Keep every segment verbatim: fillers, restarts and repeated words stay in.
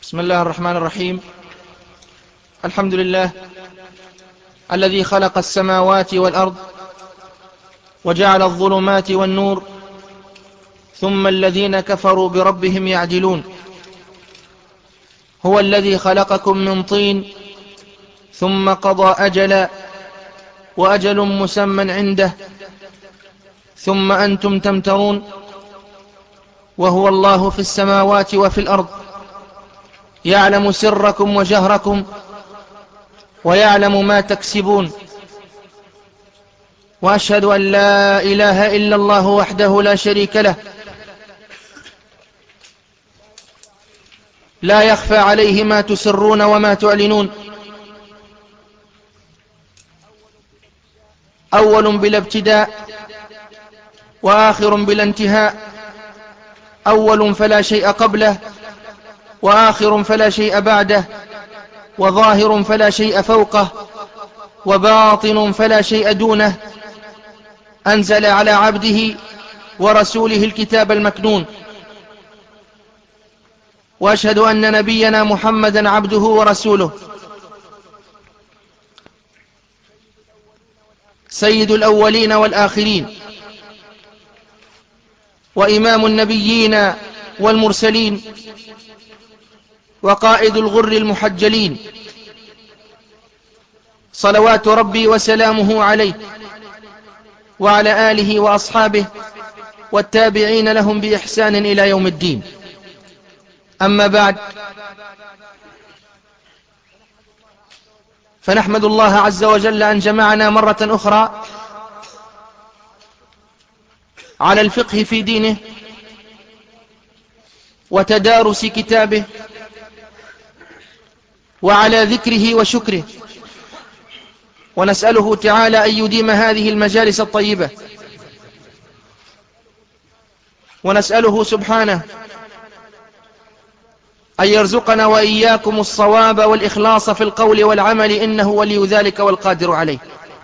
بسم الله الرحمن الرحيم. الحمد لله الذي خلق السماوات والأرض وجعل الظلمات والنور، ثم الذين كفروا بربهم يعدلون. هو الذي خلقكم من طين ثم قضى أجلا وأجل مسمى عنده ثم أنتم تمترون. وهو الله في السماوات وفي الأرض، يعلم سركم وجهركم ويعلم ما تكسبون. وأشهد أن لا إله إلا الله وحده لا شريك له، لا يخفى عليه ما تسرون وما تعلنون. أول بلا ابتداء وآخر بلا انتهاء، أول فلا شيء قبله وآخر فلا شيء بعده، وظاهر فلا شيء فوقه وباطن فلا شيء دونه. أنزل على عبده ورسوله الكتاب المكنون. وأشهد أن نبينا محمدا عبده ورسوله، سيد الأولين والآخرين، وإمام النبيين والمرسلين، وقائد الغر المحجلين، صلوات ربي وسلامه عليه وعلى آله وأصحابه والتابعين لهم بإحسان إلى يوم الدين. أما بعد، فنحمد الله عز وجل أن جمعنا مرة أخرى على الفقه في دينه وتدارس كتابه وعلى ذكره وشكره، ونسأله تعالى أن يديم هذه المجالس الطيبة، ونسأله سبحانه أن يرزقنا وإياكم الصواب والإخلاص في القول والعمل، إنه ولي ذلك والقادر عليه.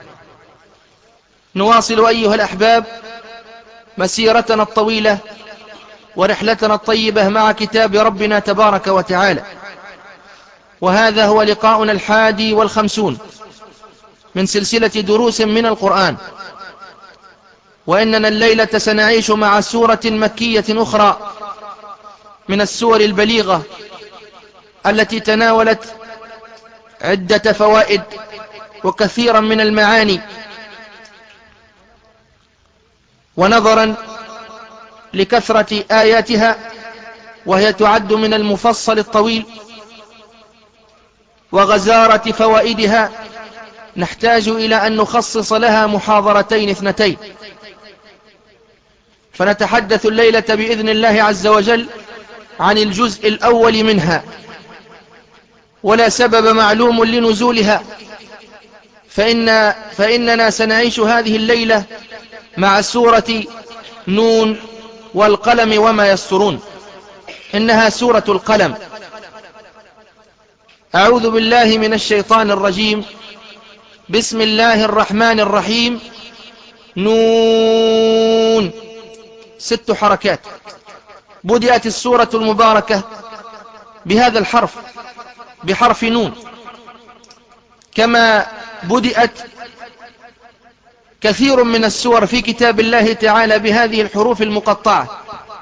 نواصل أيها الأحباب مسيرتنا الطويلة ورحلتنا الطيبة مع كتاب ربنا تبارك وتعالى، وهذا هو لقاؤنا الحادي والخمسون من سلسلة دروس من القرآن. وإننا الليلة سنعيش مع سورة مكية أخرى من السور البليغة التي تناولت عدة فوائد وكثيرا من المعاني. ونظرا لكثرة آياتها، وهي تعد من المفصل الطويل، وغزارة فوائدها، نحتاج إلى أن نخصص لها محاضرتين اثنتين. فنتحدث الليلة بإذن الله عز وجل عن الجزء الأول منها، ولا سبب معلوم لنزولها، فإن فإننا سنعيش هذه الليلة مع سورة نون والقلم وما يسطرون. إنها سورة القلم. أعوذ بالله من الشيطان الرجيم. بسم الله الرحمن الرحيم. نون، ست حركات. بدأت السورة المباركة بهذا الحرف، بحرف نون، كما بدأت كثير من السور في كتاب الله تعالى بهذه الحروف المقطعة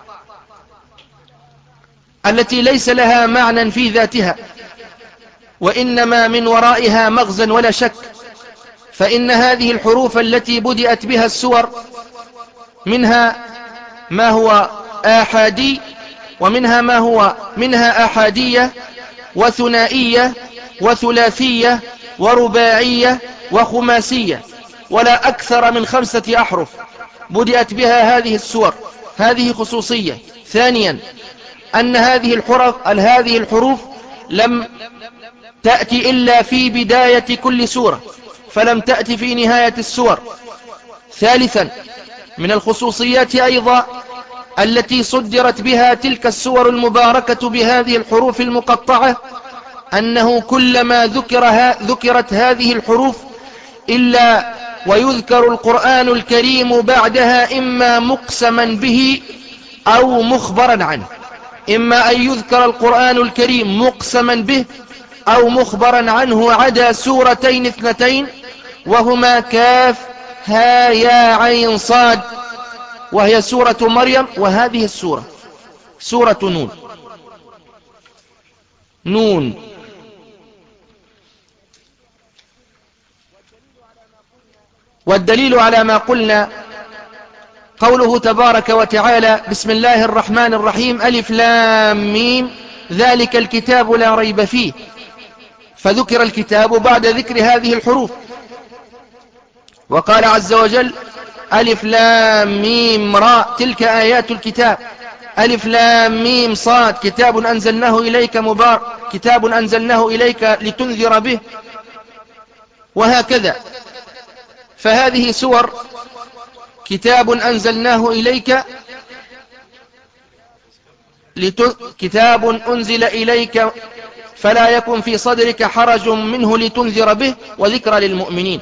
التي ليس لها معنى في ذاتها، وإنما من ورائها مغزى ولا شك. فإن هذه الحروف التي بدأت بها السور منها ما هو آحادي، ومنها ما هو منها آحادية وثنائية وثلاثية ورباعية وخماسية، ولا أكثر من خمسة أحرف بدأت بها هذه السور. هذه خصوصية. ثانيا، أن هذه الحروف هذه الحروف لم تأتي إلا في بداية كل سورة، فلم تأتي في نهاية السور. ثالثا، من الخصوصيات أيضا التي صدرت بها تلك السور المباركة بهذه الحروف المقطعة، أنه كلما ذكرها ذكرت هذه الحروف إلا ويذكر القرآن الكريم بعدها إما مقسما به أو مخبرا عنه. إما أن يذكر القرآن الكريم مقسما به أو مخبرا عنه عدا سورتين اثنتين، وهما كاف ها يا عين صاد، وهي سورة مريم، وهذه السورة سورة نون. نون. والدليل على ما قلنا قوله تبارك وتعالى: بسم الله الرحمن الرحيم، ألف لام ميم، ذلك الكتاب لا ريب فيه. فذكر الكتاب بعد ذكر هذه الحروف، وقال عز وجل: ألف لام ميم راء، تلك آيات الكتاب. ألف لام ميم صاد، كتاب أنزلناه إليك مبارك، كتاب أنزلناه إليك لتنذر به، وهكذا. فهذه سور كتاب أنزلناه إليك لت... كتاب أنزل إليك فلا يكن في صدرك حرج منه لتنذر به وذكرى للمؤمنين.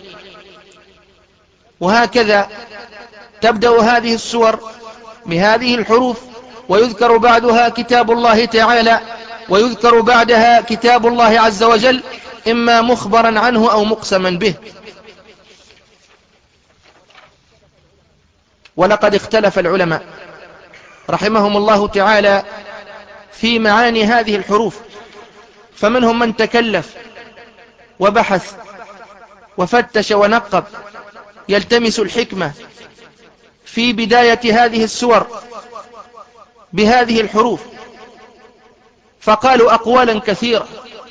وهكذا تبدأ هذه السور بهذه الحروف، ويذكر بعدها كتاب الله تعالى، ويذكر بعدها كتاب الله عز وجل، إما مخبرا عنه أو مقسما به. ولقد اختلف العلماء رحمهم الله تعالى في معاني هذه الحروف، فمنهم من تكلف وبحث وفتش ونقب يلتمس الحكمة في بداية هذه السور بهذه الحروف، فقالوا أقوالا كثيرة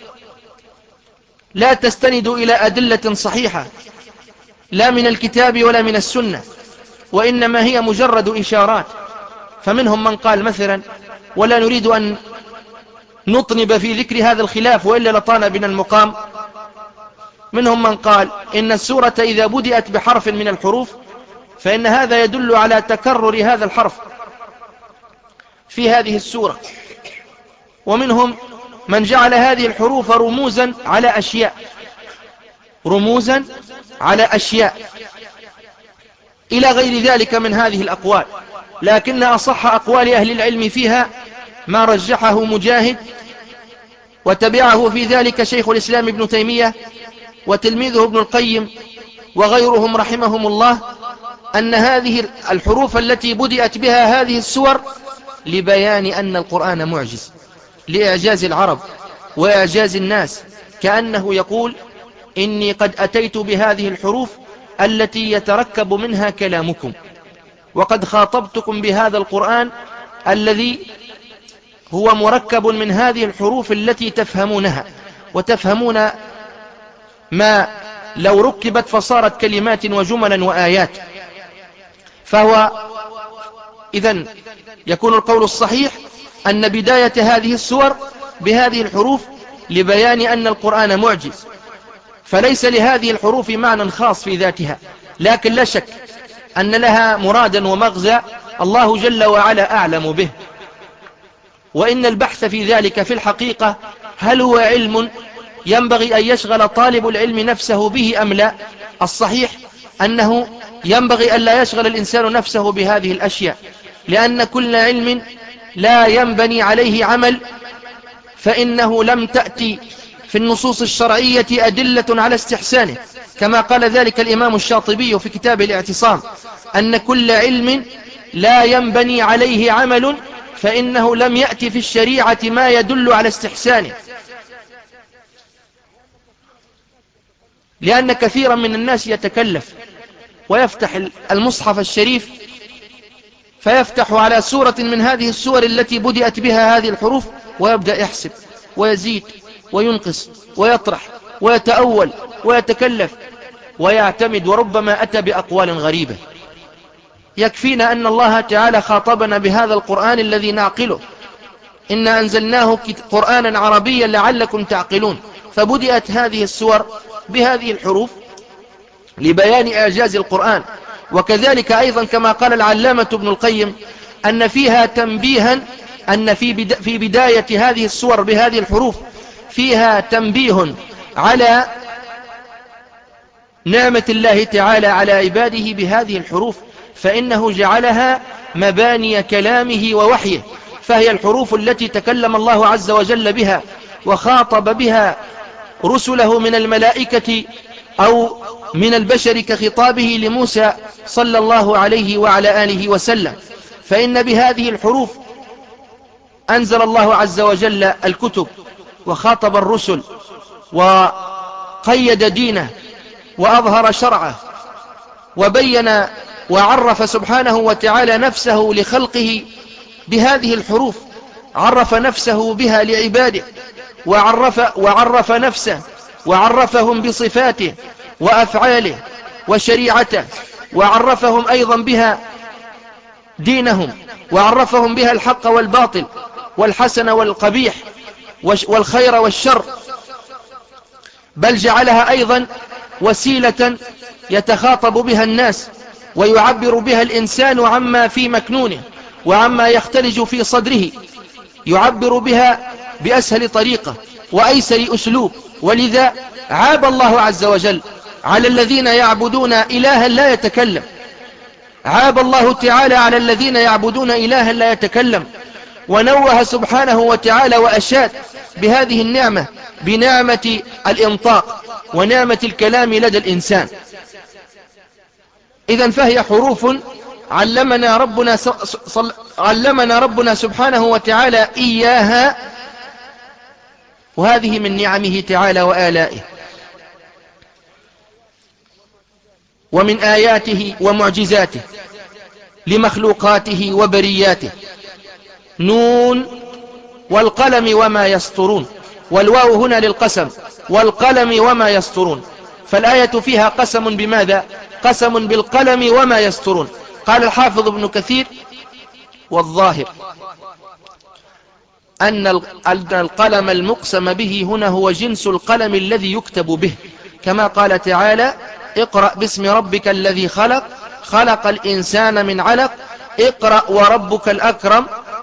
لا تستند إلى أدلة صحيحة لا من الكتاب ولا من السنة، وإنما هي مجرد إشارات. فمنهم من قال مثلا، ولا نريد أن نطنب في ذكر هذا الخلاف وإلا لطان بنا المقام، منهم من قال إن السورة إذا بدأت بحرف من الحروف فإن هذا يدل على تكرر هذا الحرف في هذه السورة. ومنهم من جعل هذه الحروف رموزا على أشياء، رموزا على أشياء إلى غير ذلك من هذه الأقوال. لكن أصح أقوال أهل العلم فيها ما رجحه مجاهد، وتبعه في ذلك شيخ الإسلام ابن تيمية وتلميذه ابن القيم وغيرهم رحمهم الله، أن هذه الحروف التي بدأت بها هذه السور لبيان أن القرآن معجز، لإعجاز العرب وإعجاز الناس، كأنه يقول: إني قد أتيت بهذه الحروف التي يتركب منها كلامكم، وقد خاطبتكم بهذا القرآن الذي هو مركب من هذه الحروف التي تفهمونها، وتفهمون ما لو ركبت فصارت كلمات وجملا وآيات. فهو إذن يكون القول الصحيح أن بداية هذه السور بهذه الحروف لبيان أن القرآن معجز، فليس لهذه الحروف معنى خاص في ذاتها، لكن لا شك أن لها مرادا ومغزى الله جل وعلا أعلم به. وإن البحث في ذلك في الحقيقة هل هو علم ينبغي أن يشغل طالب العلم نفسه به أم لا؟ الصحيح أنه ينبغي أن لا يشغل الإنسان نفسه بهذه الأشياء، لأن كل علم لا ينبني عليه عمل فإنه لم تأتي في النصوص الشرعية أدلة على استحسانه، كما قال ذلك الإمام الشاطبي في كتاب الاعتصام، أن كل علم لا ينبني عليه عمل فإنه لم يأتي في الشريعة ما يدل على استحسانه. لأن كثيرا من الناس يتكلف ويفتح المصحف الشريف فيفتح على سورة من هذه السور التي بدأت بها هذه الحروف ويبدأ يحسب ويزيد وينقص ويطرح ويتأول ويتكلف ويعتمد، وربما أتى بأقوال غريبة. يكفينا أن الله تعالى خاطبنا بهذا القرآن الذي نعقله: إنا أنزلناه قرآنا عربيا لعلكم تعقلون. فبدأت هذه السور بهذه الحروف لبيان إعجاز القرآن. وكذلك أيضا كما قال العلامة ابن القيم أن فيها تنبيها، أن في, بدا في بداية هذه السور بهذه الحروف فيها تنبيه على نعمة الله تعالى على عباده بهذه الحروف، فإنه جعلها مباني كلامه ووحيه، فهي الحروف التي تكلم الله عز وجل بها وخاطب بها رسله من الملائكة أو من البشر كخطابه لموسى صلى الله عليه وعلى آله وسلم. فإن بهذه الحروف أنزل الله عز وجل الكتب وخاطب الرسل وقيد دينه وأظهر شرعه وبين وعرف سبحانه وتعالى نفسه لخلقه بهذه الحروف، عرف نفسه بها لعباده وعرف, وعرف نفسه وعرفهم بصفاته وأفعاله وشريعته، وعرفهم أيضا بها دينهم، وعرفهم بها الحق والباطل والحسن والقبيح والخير والشر، بل جعلها أيضا وسيلة يتخاطب بها الناس ويعبر بها الإنسان عما في مكنونه وعما يختلج في صدره، يعبر بها بأسهل طريقة وأيسر أسلوب. ولذا عاب الله عز وجل على الذين يعبدون إلها لا يتكلم، عاب الله تعالى على الذين يعبدون إلها لا يتكلم، ونوه سبحانه وتعالى وأشاد بهذه النعمة بنعمة الإنطاق ونعمة الكلام لدى الإنسان. إذن فهي حروف علمنا ربنا, صل... علمنا ربنا سبحانه وتعالى إياها، وهذه من نعمه تعالى وآلائه ومن آياته ومعجزاته لمخلوقاته وبرياته. نون والقلم وما يسطرون، والواو هنا للقسم، والقلم وما يسطرون، فالآية فيها قسم بماذا؟ قسم بالقلم وما يسطرون. قال الحافظ ابن كثير: والظاهر أن القلم المقسم به هنا هو جنس القلم الذي يكتب به، كما قال تعالى: اقرأ باسم ربك الذي خلق خلق الإنسان من علق اقرأ وربك الأكرم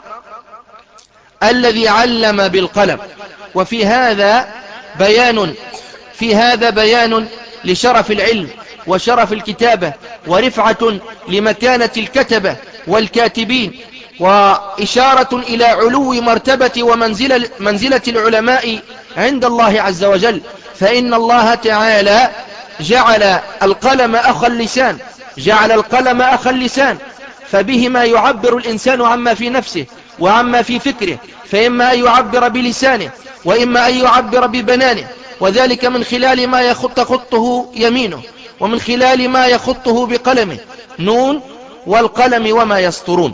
الذي علم بالقلم. وفي هذا بيان في هذا بيان لشرف العلم وشرف الكتابة ورفعة لمكانة الكتبة والكاتبين، وإشارة إلى علو مرتبة ومنزلة منزلة العلماء عند الله عز وجل. فإن الله تعالى جعل القلم أخا اللسان جعل القلم أخا اللسان فبهما يعبر الإنسان عما في نفسه وعما في فكره، فإما أن يعبر بلسانه وإما أن يعبر ببنانه، وذلك من خلال ما يخط خطه يمينه ومن خلال ما يخطه بقلمه. نون والقلم وما يسطرون.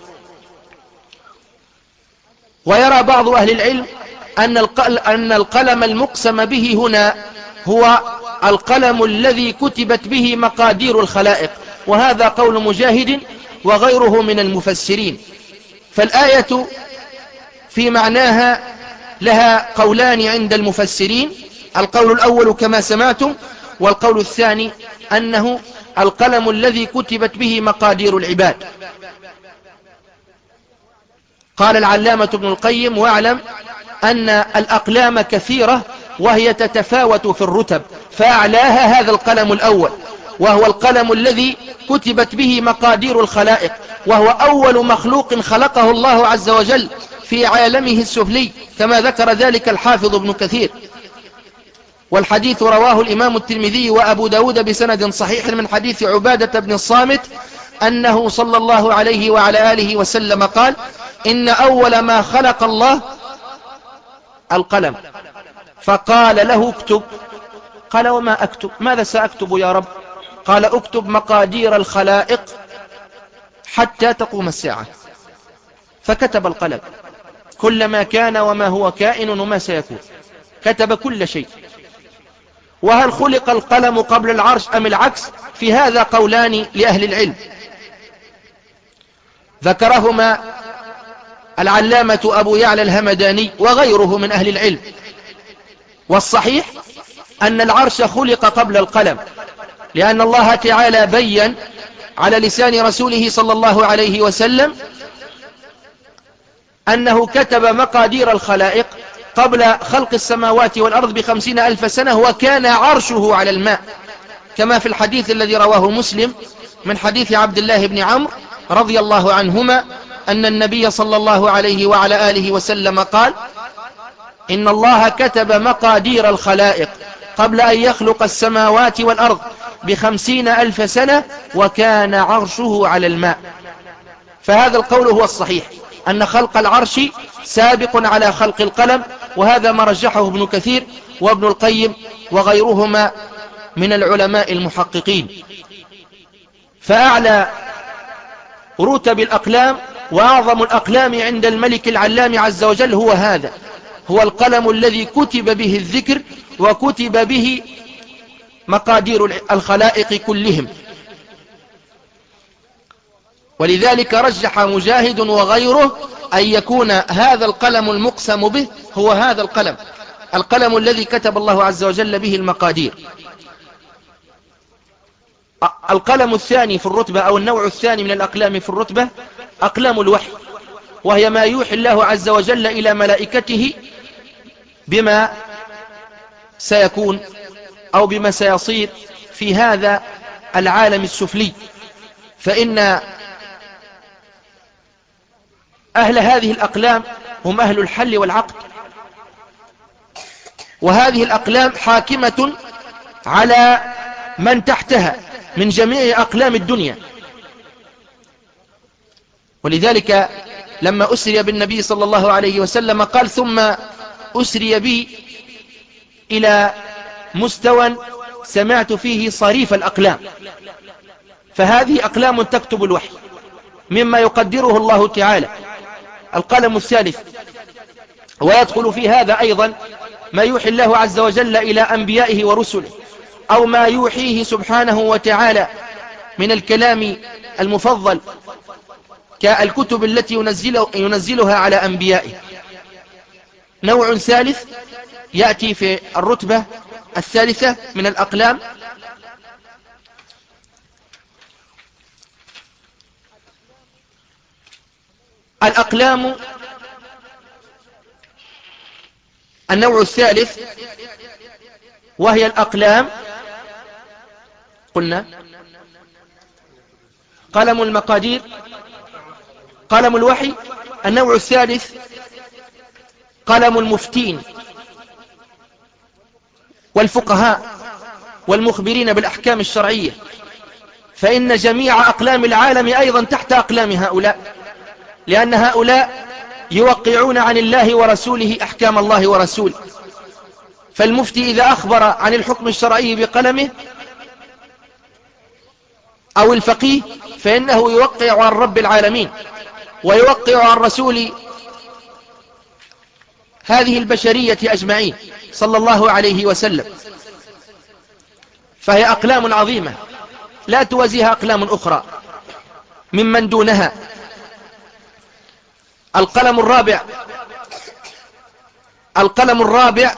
ويرى بعض أهل العلم أن القلم المقسم به هنا هو القلم الذي كتبت به مقادير الخلائق، وهذا قول مجاهد وغيره من المفسرين. فالآية في معناها لها قولان عند المفسرين: القول الأول كما سمعتم، والقول الثاني أنه القلم الذي كتبت به مقادير العباد. قال العلامة ابن القيم: واعلم أن الأقلام كثيرة وهي تتفاوت في الرتب، فأعلاها هذا القلم الأول، وهو القلم الذي كتبت به مقادير الخلائق، وهو أول مخلوق خلقه الله عز وجل في عالمه السفلي، كما ذكر ذلك الحافظ ابن كثير. والحديث رواه الإمام الترمذي وأبو داود بسند صحيح من حديث عبادة بن الصامت أنه صلى الله عليه وعلى آله وسلم قال: إن أول ما خلق الله القلم، فقال له: اكتب. قال: وما أكتب؟ ماذا سأكتب يا رب؟ قال: اكتب مقادير الخلائق حتى تقوم الساعة. فكتب القلم كل ما كان وما هو كائن وما سيكون، كتب كل شيء. وهل خلق القلم قبل العرش أم العكس؟ في هذا قولان لأهل العلم، ذكرهما العلامة أبو يعلى الهمداني وغيره من أهل العلم. والصحيح أن العرش خلق قبل القلم، لأن الله تعالى بيّن على لسان رسوله صلى الله عليه وسلم أنه كتب مقادير الخلائق قبل خلق السماوات والأرض بخمسين ألف سنة، وكان عرشه على الماء، كما في الحديث الذي رواه مسلم من حديث عبد الله بن عمرو رضي الله عنهما أن النبي صلى الله عليه وعلى آله وسلم قال: إن الله كتب مقادير الخلائق قبل أن يخلق السماوات والأرض بخمسين ألف سنة وكان عرشه على الماء. فهذا القول هو الصحيح، أن خلق العرش سابق على خلق القلم، وهذا ما رجحه ابن كثير وابن القيم وغيرهما من العلماء المحققين. فأعلى رتب الأقلام وأعظم الأقلام عند الملك العلام عز وجل هو هذا، هو القلم الذي كتب به الذكر وكتب به مقادير الخلائق كلهم. ولذلك رجح مجاهد وغيره أن يكون هذا القلم المقسم به هو هذا القلم، القلم الذي كتب الله عز وجل به المقادير. القلم الثاني في الرتبة أو النوع الثاني من الأقلام في الرتبة أقلام الوحي، وهي ما يوحي الله عز وجل إلى ملائكته بما سيكون أو بما سيصير في هذا العالم السفلي. فإن أهل هذه الأقلام هم أهل الحل والعقد، وهذه الأقلام حاكمة على من تحتها من جميع أقلام الدنيا. ولذلك لما أسري بالنبي صلى الله عليه وسلم قال: ثم أسري بي إلى مستوى سمعت فيه صريف الأقلام. فهذه أقلام تكتب الوحي مما يقدره الله تعالى. القلم الثالث، ويدخل في هذا أيضا ما يوحي الله عز وجل إلى أنبيائه ورسله، أو ما يوحيه سبحانه وتعالى من الكلام المفضل كالكتب التي ينزل ينزلها على أنبيائه. نوع ثالث يأتي في الرتبة الثالثة من الأقلام، الأقلام النوع الثالث وهي الأقلام، قلنا قلم المقادير، قلم الوحي. النوع الثالث قلم المفتين والفقهاء والمخبرين بالأحكام الشرعية، فإن جميع أقلام العالم أيضا تحت أقلام هؤلاء، لأن هؤلاء يوقعون عن الله ورسوله أحكام الله ورسوله. فالمفتي إذا أخبر عن الحكم الشرعي بقلمه، أو الفقيه، فإنه يوقع عن رب العالمين ويوقع عن رسول هذه البشرية أجمعين صلى الله عليه وسلم. فهي أقلام عظيمة لا توازيها أقلام أخرى ممن دونها. القلم الرابع القلم الرابع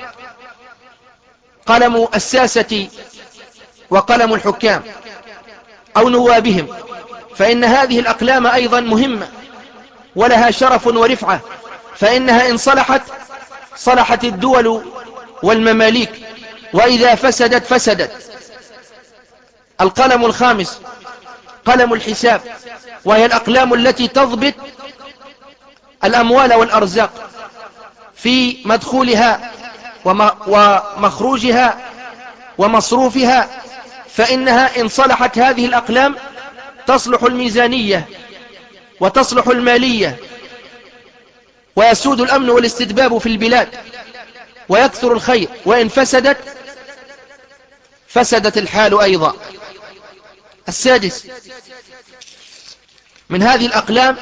قلم الساسة وقلم الحكام أو نوابهم، فإن هذه الأقلام أيضا مهمة ولها شرف ورفعة، فإنها إن صلحت صلحت الدول والمماليك، وإذا فسدت فسدت. القلم الخامس قلم الحساب، وهي الأقلام التي تضبط الأموال والأرزاق في مدخولها ومخروجها ومصروفها، فإنها إن صلحت هذه الأقلام تصلح الميزانية وتصلح المالية، ويسود الأمن والاستتباب في البلاد ويكثر الخير، وإن فسدت فسدت الحال أيضا. السادس من هذه الأقلام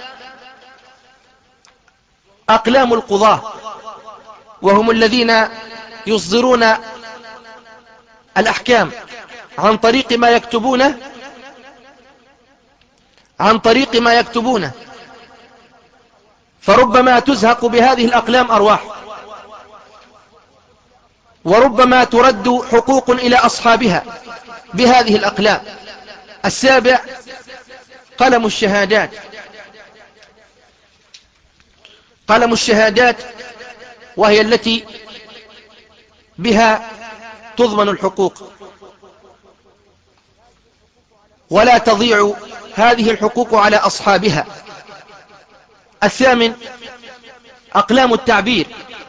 أقلام القضاة، وهم الذين يصدرون الأحكام عن طريق ما يكتبونه عن طريق ما يكتبونه فربما تزهق بهذه الأقلام أرواح، وربما ترد حقوق إلى أصحابها بهذه الأقلام. السابع قلم الشهادات. قلم الشهادات وهي التي بها تضمن الحقوق، ولا تضيع هذه الحقوق على أصحابها، الثامن أقلام التعبير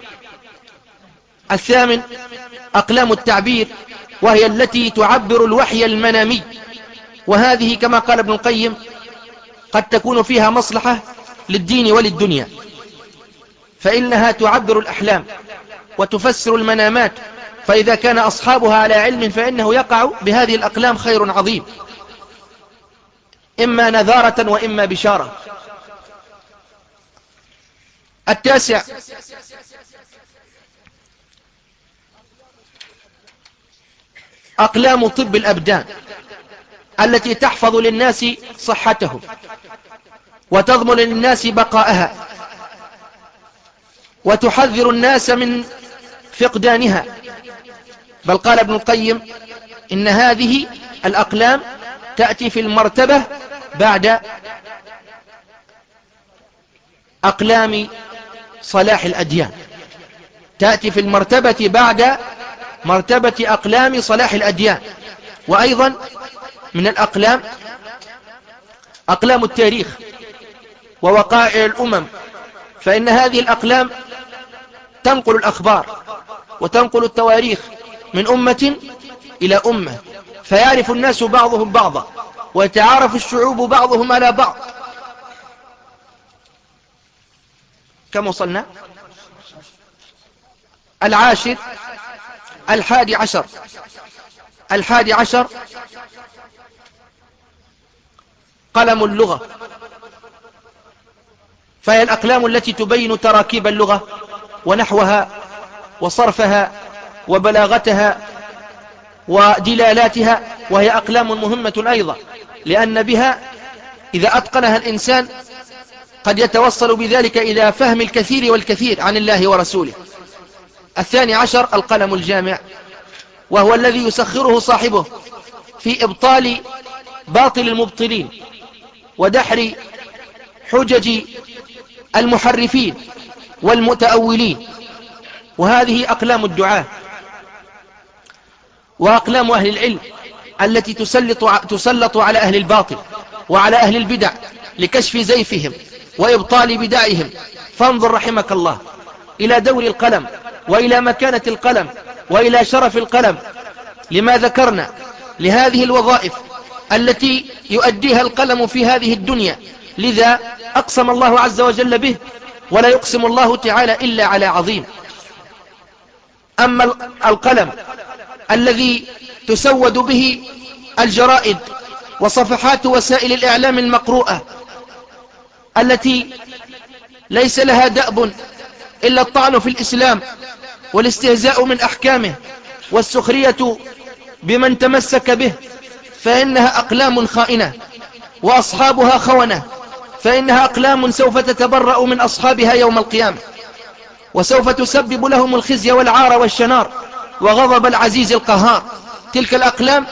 الثامن أقلام التعبير وهي التي تعبر الوحي المنامي، وهذه كما قال ابن القيم قد تكون فيها مصلحة للدين وللدنيا، فإنها تعبر الأحلام وتفسر المنامات، فإذا كان أصحابها على علم فإنه يقع بهذه الأقلام خير عظيم، إما نذارة وإما بشارة. التاسع أقلام طب الأبدان التي تحفظ للناس صحتهم وتضمن للناس بقاءها وتحذر الناس من فقدانها. بل قال ابن القيم إن هذه الأقلام تأتي في المرتبة بعد أقلام صلاح الأديان، تأتي في المرتبة بعد مرتبة أقلام صلاح الأديان. وأيضا من الأقلام أقلام التاريخ ووقائع الأمم، فإن هذه الأقلام تنقل الأخبار وتنقل التواريخ من أمة إلى أمة، فيعرف الناس بعضهم بعضا ويتعارف الشعوب بعضهم على بعض. كم وصلنا؟ العاشر الحادي عشر الحادي عشر قلم اللغة، فهي الأقلام التي تبين تراكيب اللغة ونحوها وصرفها وبلاغتها ودلالاتها، وهي أقلام مهمة أيضا، لأن بها إذا أتقنها الإنسان قد يتوصل بذلك إلى فهم الكثير والكثير عن الله ورسوله. الثاني عشر القلم الجامع، وهو الذي يسخره صاحبه في إبطال باطل المبطلين ودحر حجج المحرفين والمتأولين، وهذه أقلام الدعاة وأقلام أهل العلم التي تسلط, تسلط على أهل الباطل وعلى أهل البدع لكشف زيفهم وإبطال بدعهم. فانظر رحمك الله إلى دور القلم وإلى مكانة القلم وإلى شرف القلم، لما ذكرنا لهذه الوظائف التي يؤديها القلم في هذه الدنيا. لذا أقسم الله عز وجل به، ولا يقسم الله تعالى إلا على عظيم. أما القلم الذي تسود به الجرائد وصفحات وسائل الإعلام المقروءة التي ليس لها دأب إلا الطعن في الإسلام والاستهزاء من أحكامه والسخرية بمن تمسك به، فإنها أقلام خائنة وأصحابها خونة، فإنها أقلام سوف تتبرأ من أصحابها يوم القيامة، وسوف تسبب لهم الخزي والعار والشنار وغضب العزيز القهار. تلك الأقلام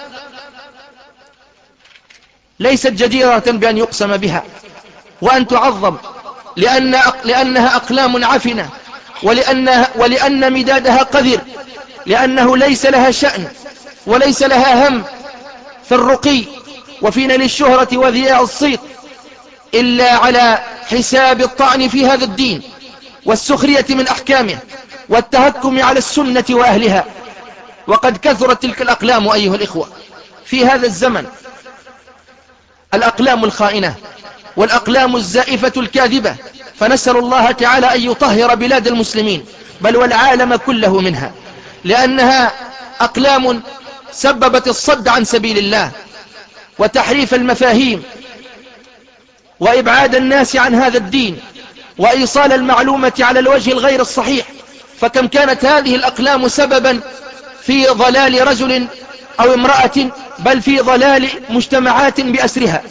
ليست جديرة بأن يقسم بها وأن تعظم، لأن لأنها أقلام عفنة، ولأنها ولأن مدادها قذر، لأنه ليس لها شأن وليس لها هم في الرقي وفي نيل الشهرة وذياع الصيت إلا على حساب الطعن في هذا الدين والسخرية من أحكامه والتهكم على السنة وأهلها. وقد كثرت تلك الأقلام أيها الإخوة في هذا الزمن، الأقلام الخائنة والأقلام الزائفة الكاذبة، فنسأل الله تعالى أن يطهر بلاد المسلمين بل والعالم كله منها، لأنها أقلام سببت الصد عن سبيل الله وتحريف المفاهيم وإبعاد الناس عن هذا الدين وإيصال المعلومة على الوجه الغير الصحيح. فكم كانت هذه الأقلام سببا في ضلال رجل أو امرأة، بل في ضلال مجتمعات بأسرها،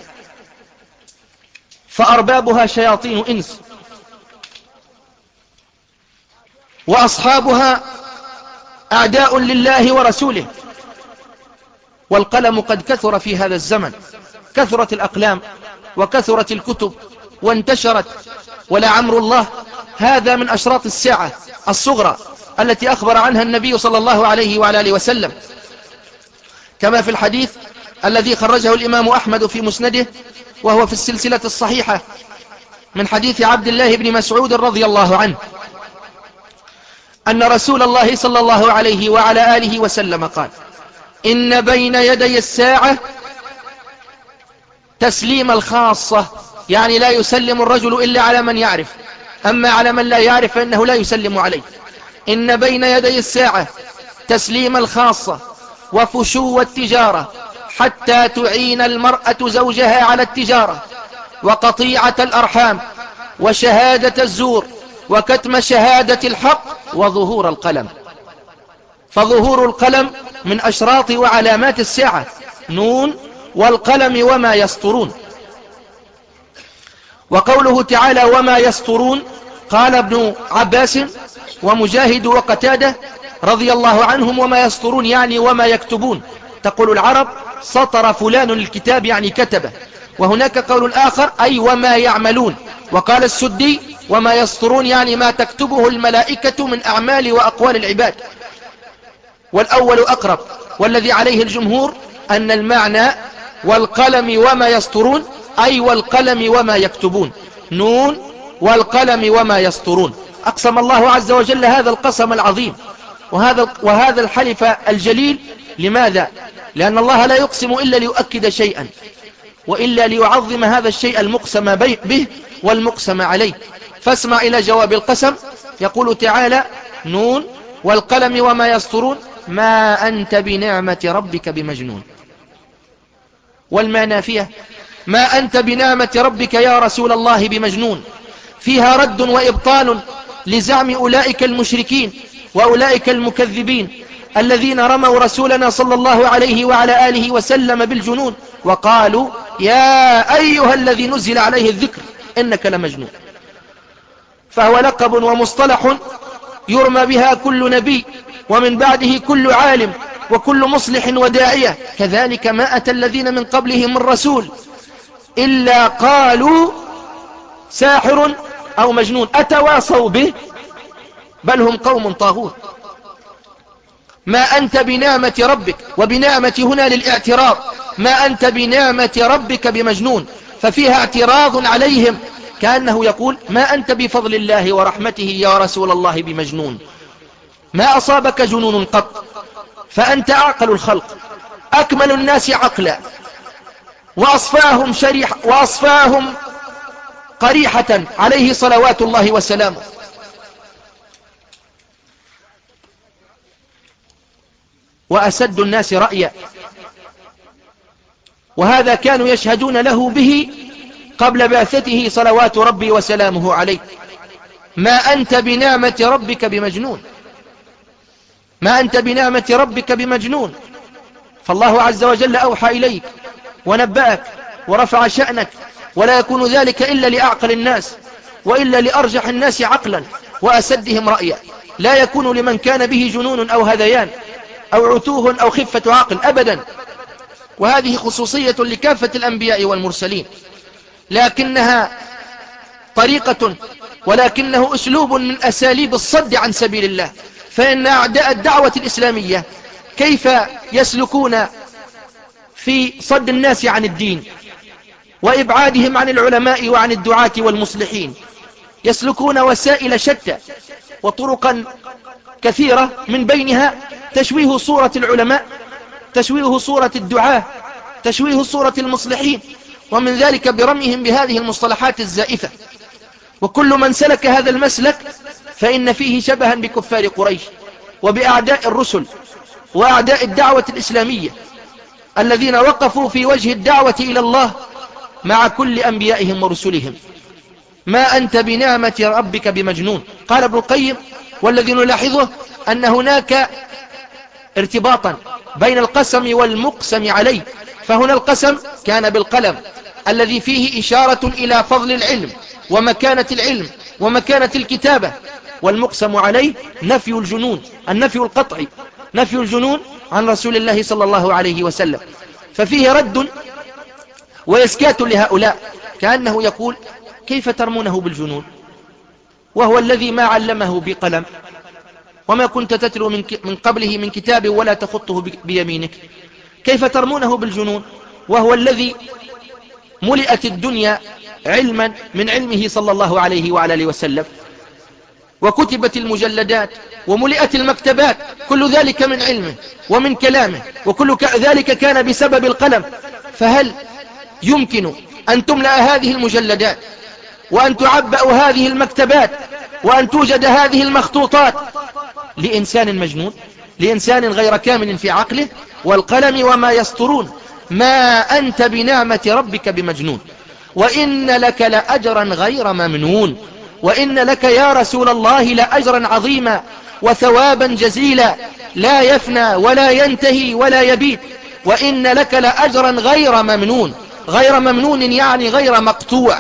فأربابها شياطين إنس وأصحابها أعداء لله ورسوله. والقلم قد كثر في هذا الزمن، كثرت الأقلام وكثرت الكتب وانتشرت، ولعمر الله هذا من أشراط الساعة الصغرى التي أخبر عنها النبي صلى الله عليه وعلى آله وسلم، كما في الحديث الذي خرجه الإمام أحمد في مسنده وهو في السلسلة الصحيحة من حديث عبد الله بن مسعود رضي الله عنه أن رسول الله صلى الله عليه وعلى آله وسلم قال: إن بين يدي الساعة تسليم الخاصة، يعني لا يسلم الرجل إلا على من يعرف، أما على من لا يعرف فإنه لا يسلم عليه. إن بين يدي الساعة تسليم الخاصة وفشو التجارة، حتى تعين المرأة زوجها على التجارة، وقطيعة الأرحام، وشهادة الزور، وكتم شهادة الحق، وظهور القلم. فظهور القلم من أشراط وعلامات الساعة. نون والقلم وما يسطرون. وقوله تعالى وما يسطرون، قال ابن عباس ومجاهد وقتادة رضي الله عنهم: وما يسطرون يعني وما يكتبون. تقول العرب: سطر فلان الكتاب يعني كتبه. وهناك قول آخر: أي وما يعملون. وقال السدي: وما يسطرون يعني ما تكتبه الملائكة من أعمال وأقوال العباد. والأول أقرب، والذي عليه الجمهور أن المعنى والقلم وما يسطرون أي والقلم وما يكتبون. نون والقلم وما يسطرون. أقسم الله عز وجل هذا القسم العظيم وهذا, وهذا الحلف الجليل. لماذا؟ لأن الله لا يقسم إلا ليؤكد شيئا، وإلا ليعظم هذا الشيء المقسم به والمقسم عليه. فاسمع إلى جواب القسم. يقول تعالى: نون والقلم وما يسطرون ما أنت بنعمة ربك بمجنون. والما نافية: ما أنت بنعمة ربك يا رسول الله بمجنون، فيها رد وإبطال لزعم أولئك المشركين وأولئك المكذبين الذين رموا رسولنا صلى الله عليه وعلى آله وسلم بالجنون، وقالوا: يا أيها الذي نزل عليه الذكر إنك لمجنون. فهو لقب ومصطلح يرمى بها كل نبي، ومن بعده كل عالم وكل مصلح وداعية. كذلك ما أتى الذين من قبلهم من رسول إلا قالوا ساحر أو مجنون أتواصوا به بل هم قوم طاغون. ما أنت بنعمة ربك، وبنعمة هنا للاعتراض، ما أنت بنعمة ربك بمجنون، ففيها اعتراض عليهم، كأنه يقول: ما أنت بفضل الله ورحمته يا رسول الله بمجنون، ما أصابك جنون قط، فأنت أعقل الخلق، أكمل الناس عقلا، وأصفاهم, شريح وأصفاهم قريحة عليه صلوات الله وسلامه. وأسد الناس رأيا، وهذا كانوا يشهدون له به قبل بعثته صلوات ربي وسلامه عليه. ما أنت بنعمة ربك بمجنون، ما أنت بنعمة ربك بمجنون. فالله عز وجل أوحى إليك ونبأك ورفع شأنك، ولا يكون ذلك إلا لأعقل الناس، وإلا لأرجح الناس عقلا وأسدهم رأيا. لا يكون لمن كان به جنون أو هذيان أو عتوه أو خفة عقل أبدا. وهذه خصوصية لكافة الأنبياء والمرسلين، لكنها طريقة ولكنه أسلوب من أساليب الصد عن سبيل الله. فإن أعداء الدعوة الإسلامية كيف يسلكون في صد الناس عن الدين وإبعادهم عن العلماء وعن الدعاة والمصلحين؟ يسلكون وسائل شتى وطرقا كثيرة، من بينها تشويه صورة العلماء، تشويه صورة الدعاة، تشويه صورة المصلحين، ومن ذلك برميهم بهذه المصطلحات الزائفة. وكل من سلك هذا المسلك فإن فيه شبها بكفار قريش وبأعداء الرسل وأعداء الدعوة الإسلامية الذين وقفوا في وجه الدعوة إلى الله مع كل أنبيائهم ورسلهم. ما أنت بنعمة ربك بمجنون. قال ابن القيم: والذي نلاحظه أن هناك ارتباطا بين القسم والمقسم عليه. فهنا القسم كان بالقلم الذي فيه إشارة إلى فضل العلم ومكانة العلم ومكانة الكتابة، والمقسم عليه نفي الجنون، النفي القطعي، نفي الجنون عن رسول الله صلى الله عليه وسلم. ففيه رد وإسكات لهؤلاء، كأنه يقول: كيف ترمونه بالجنون وهو الذي ما علمه بقلم وما كنت تتلو من قبله من كتاب ولا تخطه بيمينك؟ كيف ترمونه بالجنون وهو الذي ملئت الدنيا علما من علمه صلى الله عليه وعلى آله وسلم، وكتبت المجلدات وملئت المكتبات، كل ذلك من علمه ومن كلامه، وكل ذلك كان بسبب القلم. فهل يمكن أن تملأ هذه المجلدات وأن تعبأ هذه المكتبات وأن توجد هذه المخطوطات لإنسان مجنون، لإنسان غير كامل في عقله؟ والقلم وما يسطرون، ما أنت بنعمة ربك بمجنون، وإن لك لأجرا غير ممنون، وإن لك يا رسول الله لأجرا عظيما وثوابا جزيلا لا يفنى ولا ينتهي ولا يبيد، وإن لك لأجرا غير ممنون. غير ممنون يعني غير مقطوع،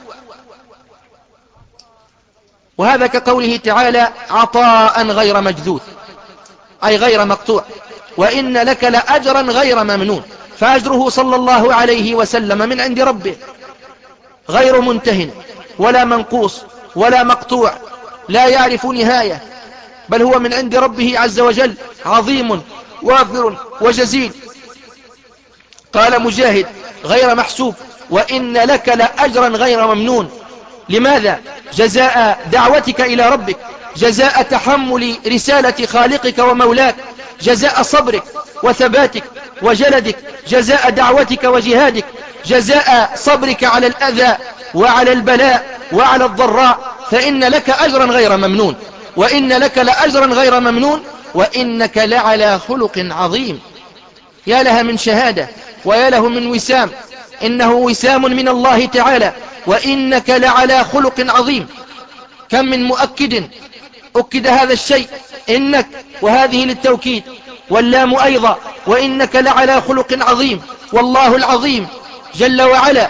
وهذا كقوله تعالى عطاء غير مجذوذ، أي غير مقطوع. وإن لك لأجرا غير ممنون، فأجره صلى الله عليه وسلم من عند ربه غير منتهن ولا منقوص ولا مقطوع، لا يعرف نهاية، بل هو من عند ربه عز وجل عظيم وافر وجزيل. قال مجاهد غير محسوب، وإن لك لأجرا غير ممنون. لماذا؟ جزاء دعوتك إلى ربك، جزاء تحمل رسالة خالقك ومولاك، جزاء صبرك وثباتك وجلدك، جزاء دعوتك وجهادك، جزاء صبرك على الأذى وعلى البلاء وعلى الضراء، فإن لك أجرا غير ممنون. وإن لك لأجرا غير ممنون، وإنك لعلى خلق عظيم. يا لها من شهادة ويا له من وسام، إنه وسام من الله تعالى. وإنك لعلى خلق عظيم. كم من مؤكد أكد هذا الشيء، إنك، وهذه للتوكيد، واللام أيضا، وإنك لعلى خلق عظيم. والله العظيم جل وعلا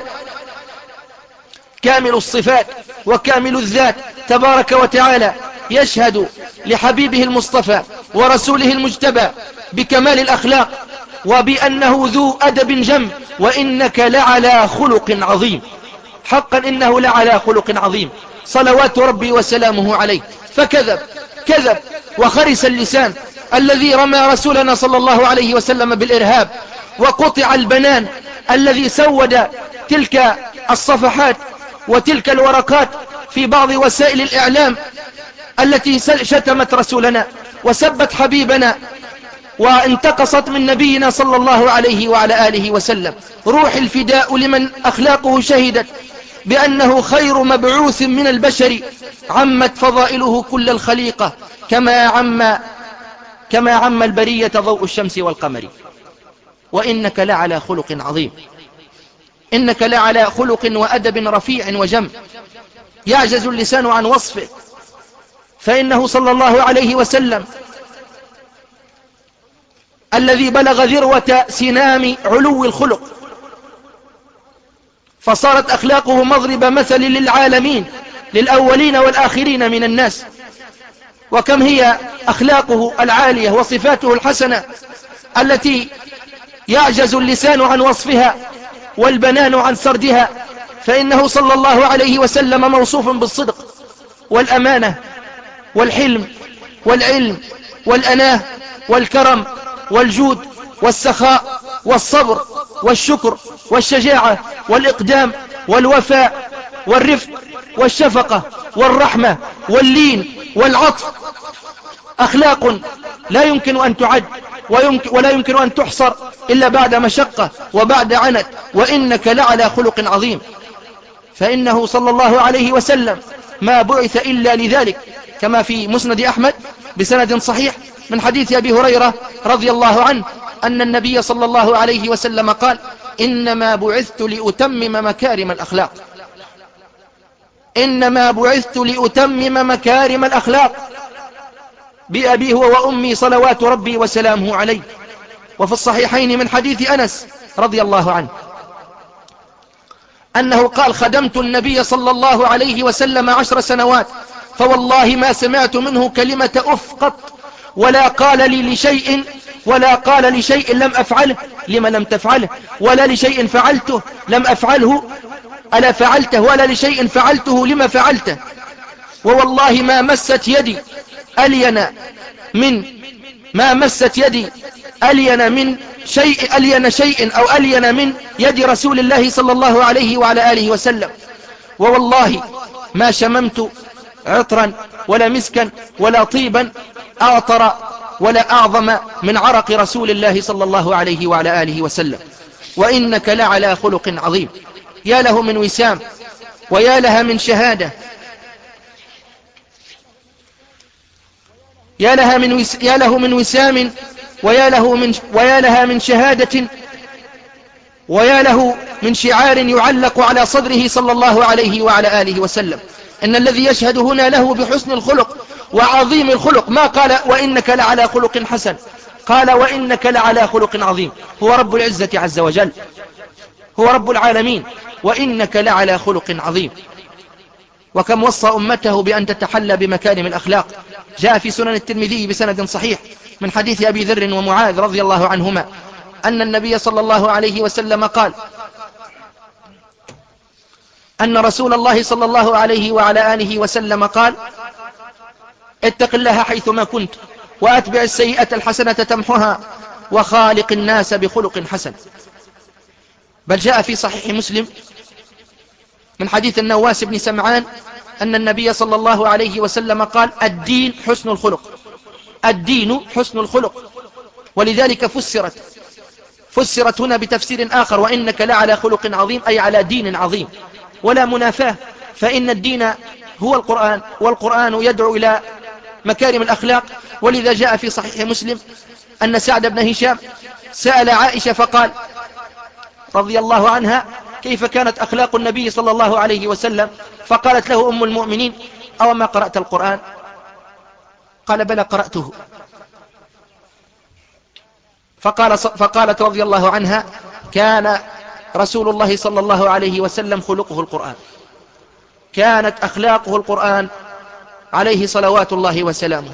كامل الصفات وكامل الذات تبارك وتعالى يشهد لحبيبه المصطفى ورسوله المجتبى بكمال الأخلاق وبأنه ذو أدب جم. وإنك لعلى خلق عظيم، حقا إنه لعلى خلق عظيم، صلوات ربي وسلامه عليه. فكذب كذب وخرس اللسان الذي رمى رسولنا صلى الله عليه وسلم بالإرهاب، وقطع البنان الذي سود تلك الصفحات وتلك الورقات في بعض وسائل الإعلام التي شتمت رسولنا وسبت حبيبنا وانتقصت من نبينا صلى الله عليه وعلى آله وسلم. روح الفداء لمن أخلاقه شهدت بأنه خير مبعوث من البشر، عمت فضائله كل الخليقة كما عم كما عم البرية ضوء الشمس والقمر. وإنك لعلى خلق عظيم، إنك لعلى خلق وأدب رفيع وجم يعجز اللسان عن وصفه، فإنه صلى الله عليه وسلم الذي بلغ ذروة سنام علو الخلق، فصارت أخلاقه مضرب مثل للعالمين، للأولين والآخرين من الناس. وكم هي أخلاقه العالية وصفاته الحسنة التي يعجز اللسان عن وصفها والبنان عن سردها. فإنه صلى الله عليه وسلم موصوف بالصدق والأمانة والحلم والعلم والأناه والكرم والجود والسخاء والصبر والشكر والشجاعة والإقدام والوفاء والرفق والشفقة والرحمة واللين والعطف. أخلاق لا يمكن أن تعد ولا يمكن أن تحصر إلا بعد مشقة وبعد عنت. وإنك لعلى خلق عظيم، فإنه صلى الله عليه وسلم ما بعث إلا لذلك، كما في مسند أحمد بسند صحيح من حديث أبي هريرة رضي الله عنه أن النبي صلى الله عليه وسلم قال: إنما بعثت لأتمم مكارم الأخلاق، إنما بعثت لأتمم مكارم الأخلاق بأبي هو وأمي صلوات ربي وسلامه عليه. وفي الصحيحين من حديث أنس رضي الله عنه أنه قال: خدمت النبي صلى الله عليه وسلم عشر سنوات، فوالله ما سمعت منه كلمة أف قط، ولا قال لي لشيء ولا قال لشيء لم أفعله لما لم تفعله، ولا لشيء فعلته لم أفعله ألا فعلته، ولا لشيء فعلته لما فعلته. ووالله ما مست يدي ألين من ما مست يدي ألين من شيء ألين شيء أو ألين من يد رسول الله صلى الله عليه وعلى آله وسلم. ووالله ما شممت عطرا ولا مسكا ولا طيبا أعطر ولا أعظم من عرق رسول الله صلى الله عليه وعلى آله وسلم. وإنك لعلى خلق عظيم. يا له من وسام ويا لها من شهادة، يا لها من وس... يا له من وسام ويا له من ويا لها من شهادة ويا له من شعار يعلق على صدره صلى الله عليه وعلى آله وسلم. إن الذي يشهد هنا له بحسن الخلق وعظيم الخلق ما قال وإنك لعلى خلق حسن، قال وإنك لعلى خلق عظيم. هو رب العزة عز وجل، هو رب العالمين، وإنك لعلى خلق عظيم. وكم وصى أمته بأن تتحلى بمكارم الأخلاق. جاء في سنن الترمذي بسند صحيح من حديث أبي ذر ومعاذ رضي الله عنهما أن النبي صلى الله عليه وسلم قال أن رسول الله صلى الله عليه وعلى آله وسلم قال اتق الله حيثما كنت وأتبع السيئة الحسنة تمحها وخالق الناس بخلق حسن. بل جاء في صحيح مسلم من حديث النواس بن سمعان أن النبي صلى الله عليه وسلم قال الدين حسن الخلق، الدين حسن الخلق. ولذلك فسرت فسرت هنا بتفسير آخر وإنك لعلى خلق عظيم، أي على دين عظيم ولا منافاة، فإن الدين هو القرآن، والقرآن يدعو إلى مكارم الأخلاق. ولذا جاء في صحيح مسلم أن سعد بن هشام سأل عائشة فقال رضي الله عنها كيف كانت أخلاق النبي صلى الله عليه وسلم؟ فقالت له أم المؤمنين أو ما قرأت القرآن؟ قال بلى قرأته. فقال فقالت رضي الله عنها كان رسول الله صلى الله عليه وسلم خلقه القرآن، كانت أخلاقه القرآن عليه صلوات الله وسلامه.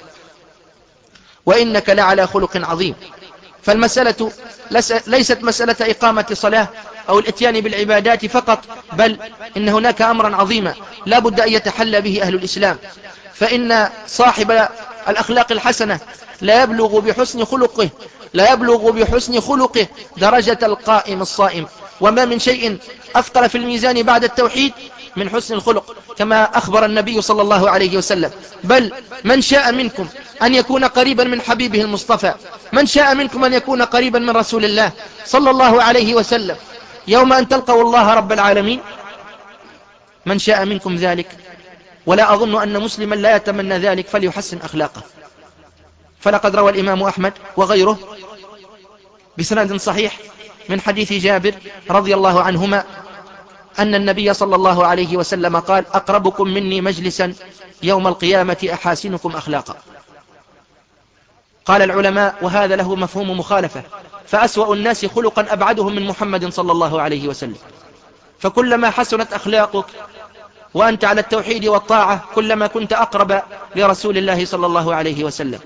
وإنك لعلى خلق عظيم. فالمسألة ليست مسألة إقامة صلاة أو الاتيان بالعبادات فقط، بل إن هناك أمرا عظيما لا بد أن يتحلى به أهل الإسلام. فإن صاحب الأخلاق الحسنة لا يبلغ بحسن خلقه لا يبلغ بحسن خلقه درجة القائم الصائم. وما من شيء أثقل في الميزان بعد التوحيد من حسن الخلق، كما أخبر النبي صلى الله عليه وسلم. بل من شاء منكم أن يكون قريبا من حبيبه المصطفى، من شاء منكم أن يكون قريبا من رسول الله صلى الله عليه وسلم يوم أن تلقوا الله رب العالمين، من شاء منكم ذلك. ولا أظن أن مسلما لا يتمنى ذلك فليحسن أخلاقه. فلقد روى الإمام أحمد وغيره بسند صحيح من حديث جابر رضي الله عنهما أن النبي صلى الله عليه وسلم قال أقربكم مني مجلسا يوم القيامة أحاسنكم أخلاقا. قال العلماء وهذا له مفهوم مخالفة، فأسوأ الناس خلقا أبعدهم من محمد صلى الله عليه وسلم. فكلما حسنت أخلاقك وأنت على التوحيد والطاعة كلما كنت أقرب لرسول الله صلى الله عليه وسلم.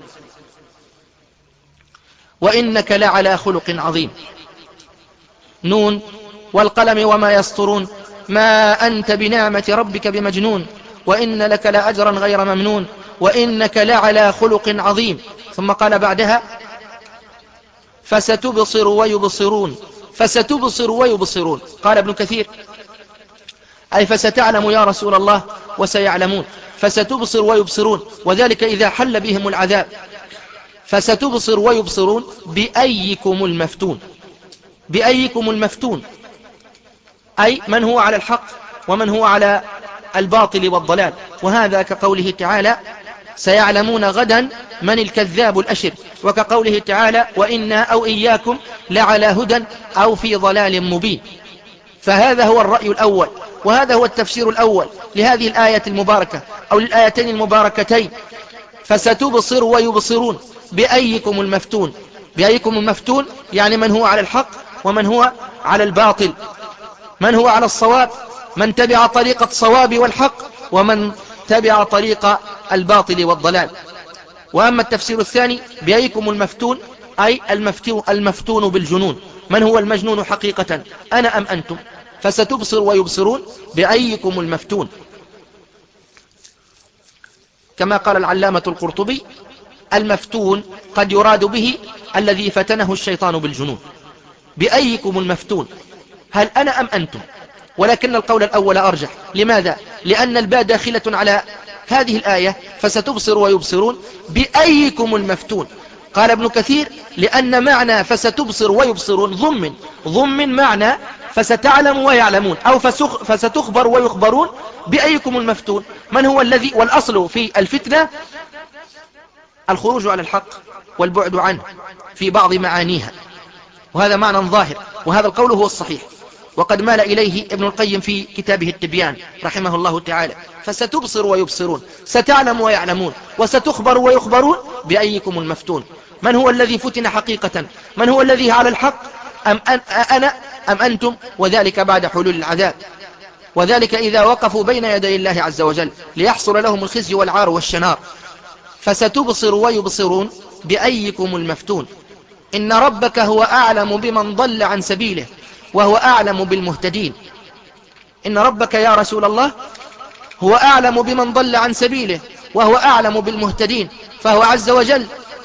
وإنك لعلى خلق عظيم. نون والقلم وما يسطرون ما أنت بنعمة ربك بمجنون وإن لك لأجرا غير ممنون وإنك لعلى خلق عظيم. ثم قال بعدها فستبصر ويبصرون، فستبصر ويبصرون. قال ابن كثير أي فستعلم يا رسول الله وسيعلمون، فستبصر ويبصرون، وذلك إذا حل بهم العذاب. فستبصر ويبصرون بأيكم المفتون، بأيكم المفتون أي من هو على الحق ومن هو على الباطل والضلال. وهذا كقوله تعالى سيعلمون غدا من الكذاب الأشر، وكقوله تعالى وإنا أو إياكم لعلى هدى أو في ضلال مبين. فهذا هو الرأي الأول، وهذا هو التفسير الأول لهذه الآية المباركة أو للآيتين المباركتين. فستبصر ويبصرون بأيكم المفتون، بأيكم المفتون يعني من هو على الحق ومن هو على الباطل، من هو على الصواب، من تبع طريقة الصواب والحق، ومن تبع طريق الباطل والضلال. وأما التفسير الثاني بأيكم المفتون أي المفتون, المفتون بالجنون، من هو المجنون حقيقة أنا أم أنتم. فستبصر ويبصرون بأيكم المفتون، كما قال العلامة القرطبي المفتون قد يراد به الذي فتنه الشيطان بالجنون. بأيكم المفتون هل أنا أم أنتم. ولكن القول الأول أرجح. لماذا؟ لأن الباء داخلة على هذه الآية، فستبصر ويبصرون بأيكم المفتون. قال ابن كثير لأن معنى فستبصر ويبصرون ضمن ضمن معنى فستعلم ويعلمون، أو فستخبر ويخبرون بأيكم المفتون. من هو الذي، والأصل في الفتنة الخروج على الحق والبعد عنه في بعض معانيها، وهذا معنى ظاهر، وهذا القول هو الصحيح، وقد مال إليه ابن القيم في كتابه التبيان رحمه الله تعالى. فستبصر ويبصرون، ستعلم ويعلمون، وستخبر ويخبرون بأيكم المفتون. من هو الذي فتن حقيقة؟ من هو الذي على الحق؟ أم أنا أم أنتم؟ وذلك بعد حلول العذاب، وذلك إذا وقفوا بين يدي الله عز وجل ليحصل لهم الخزي والعار والشنار. فستبصر ويبصرون بأيكم المفتون. إن ربك هو أعلم بمن ضل عن سبيله وهو أعلم بالمهتدين. إن ربك يا رسول الله هو أعلم بمن ضل عن سبيله وهو أعلم بالمهتدين، فهو عز وجل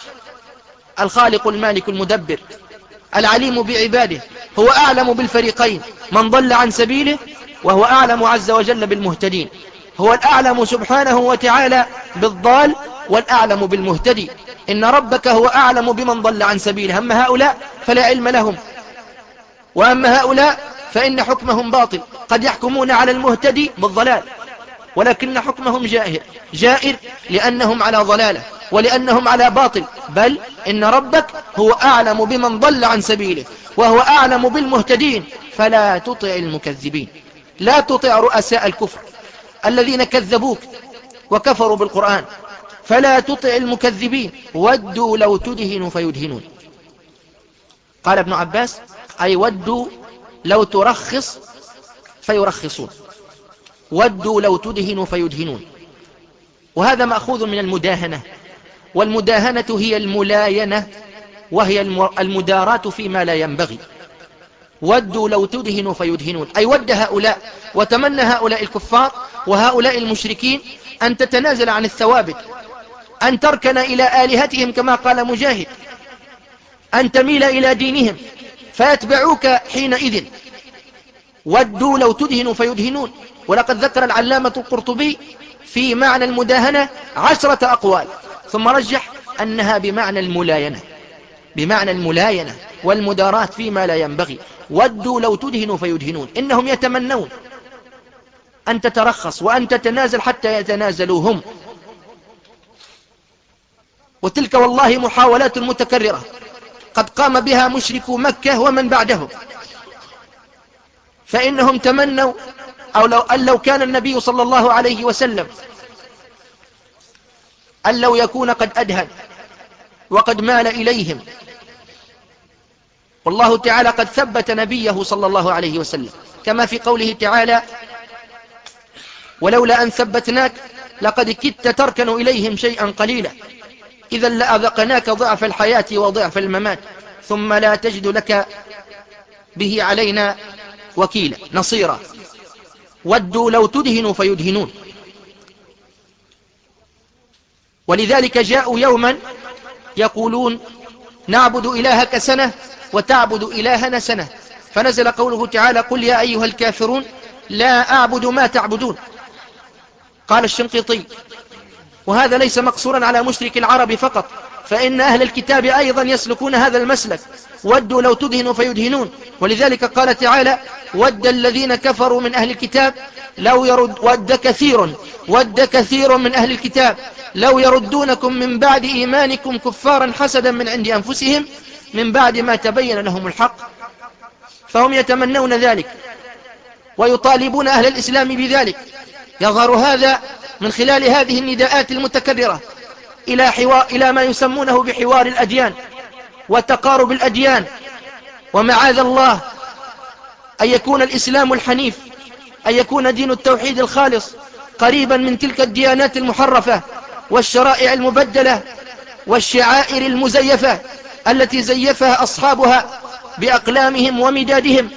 الخالق المالك المدبر العليم بعباده، هو أعلم بالفريقين، من ضل عن سبيله وهو أعلم عز وجل بالمهتدين. هو الأعلم سبحانه وتعالى بالضال والأعلم بالمهتدي. إن ربك هو أعلم بمن ضل عن سبيله. أما هؤلاء فلا علم لهم، وأما هؤلاء فإن حكمهم باطل. قد يحكمون على المهتدي بالضلال، ولكن حكمهم جائر جائر لأنهم على ضلالة ولأنهم على باطل. بل إن ربك هو أعلم بمن ضل عن سبيله وهو أعلم بالمهتدين. فلا تطع المكذبين، لا تطع رؤساء الكفر الذين كذبوك وكفروا بالقرآن. فلا تطع المكذبين، ودوا لو تدهن فيدهنون. قال ابن عباس أي ودوا لو ترخص فيرخصون، ودوا لو تدهن فيدهنون. وهذا مأخوذ من المداهنة، والمداهنة هي الملاينة، وهي المداراة فيما لا ينبغي. ودوا لو تدهن فيدهنون، أي ود هؤلاء وتمنى هؤلاء الكفار وهؤلاء المشركين أن تتنازل عن الثوابت، أن تركن إلى آلهتهم كما قال مجاهد، أن تميل إلى دينهم فيتبعوك حينئذ. ودوا لو تدهن فيدهنون. ولقد ذكر العلامة القرطبي في معنى المداهنة عشرة أقوال، ثم رجح أنها بمعنى الملاينة، بمعنى الملاينة والمدارات فيما لا ينبغي. ودوا لو تدهن فيدهنون، إنهم يتمنون أن تترخص وأن تتنازل حتى يتنازلوا هم. وتلك والله محاولات متكررة قد قام بها مشركو مكة ومن بعدهم، فإنهم تمنوا أو لو, أن لو كان النبي صلى الله عليه وسلم أن لو يكون قد أدهن وقد مال إليهم. والله تعالى قد ثبت نبيه صلى الله عليه وسلم كما في قوله تعالى ولولا أن ثبتناك لقد كدت تركن إليهم شيئا قليلا إذا لأذقناك ضعف الحياة وضعف الممات ثم لا تجد لك به علينا وكيلا نصيرا. ودوا لو تدهنوا فيدهنون. ولذلك جاءوا يوما يقولون نعبد إلهك سنة وتعبد إلهنا سنة، فنزل قوله تعالى قل يا أيها الكافرون لا أعبد ما تعبدون. قال الشنقيطي وهذا ليس مقصورا على مشرك العرب فقط، فإن أهل الكتاب أيضا يسلكون هذا المسلك، ودوا لو تدهنوا فيدهنون. ولذلك قال تعالى ود الذين كفروا من أهل الكتاب لو يرد ود كثير ود كثير من أهل الكتاب لو يردونكم من بعد إيمانكم كفارا حسدا من عند أنفسهم من بعد ما تبين لهم الحق. فهم يتمنون ذلك ويطالبون أهل الإسلام بذلك. يظهر هذا من خلال هذه النداءات المتكررة إلى, حوار إلى ما يسمونه بحوار الأديان وتقارب الأديان. ومعاذ الله أن يكون الإسلام الحنيف، أن يكون دين التوحيد الخالص قريبا من تلك الديانات المحرفة والشرائع المبدلة والشعائر المزيفة التي زيفها أصحابها بأقلامهم ومدادهم.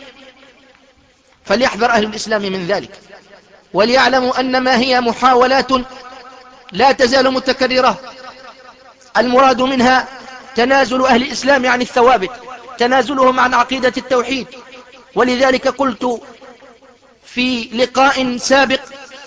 فليحذر أهل الإسلام من ذلك، وليعلموا أن ما هي محاولات لا تزال متكررة المراد منها تنازل أهل الإسلام عن الثوابت، تنازلهم عن عقيدة التوحيد. ولذلك قلت في لقاء سابق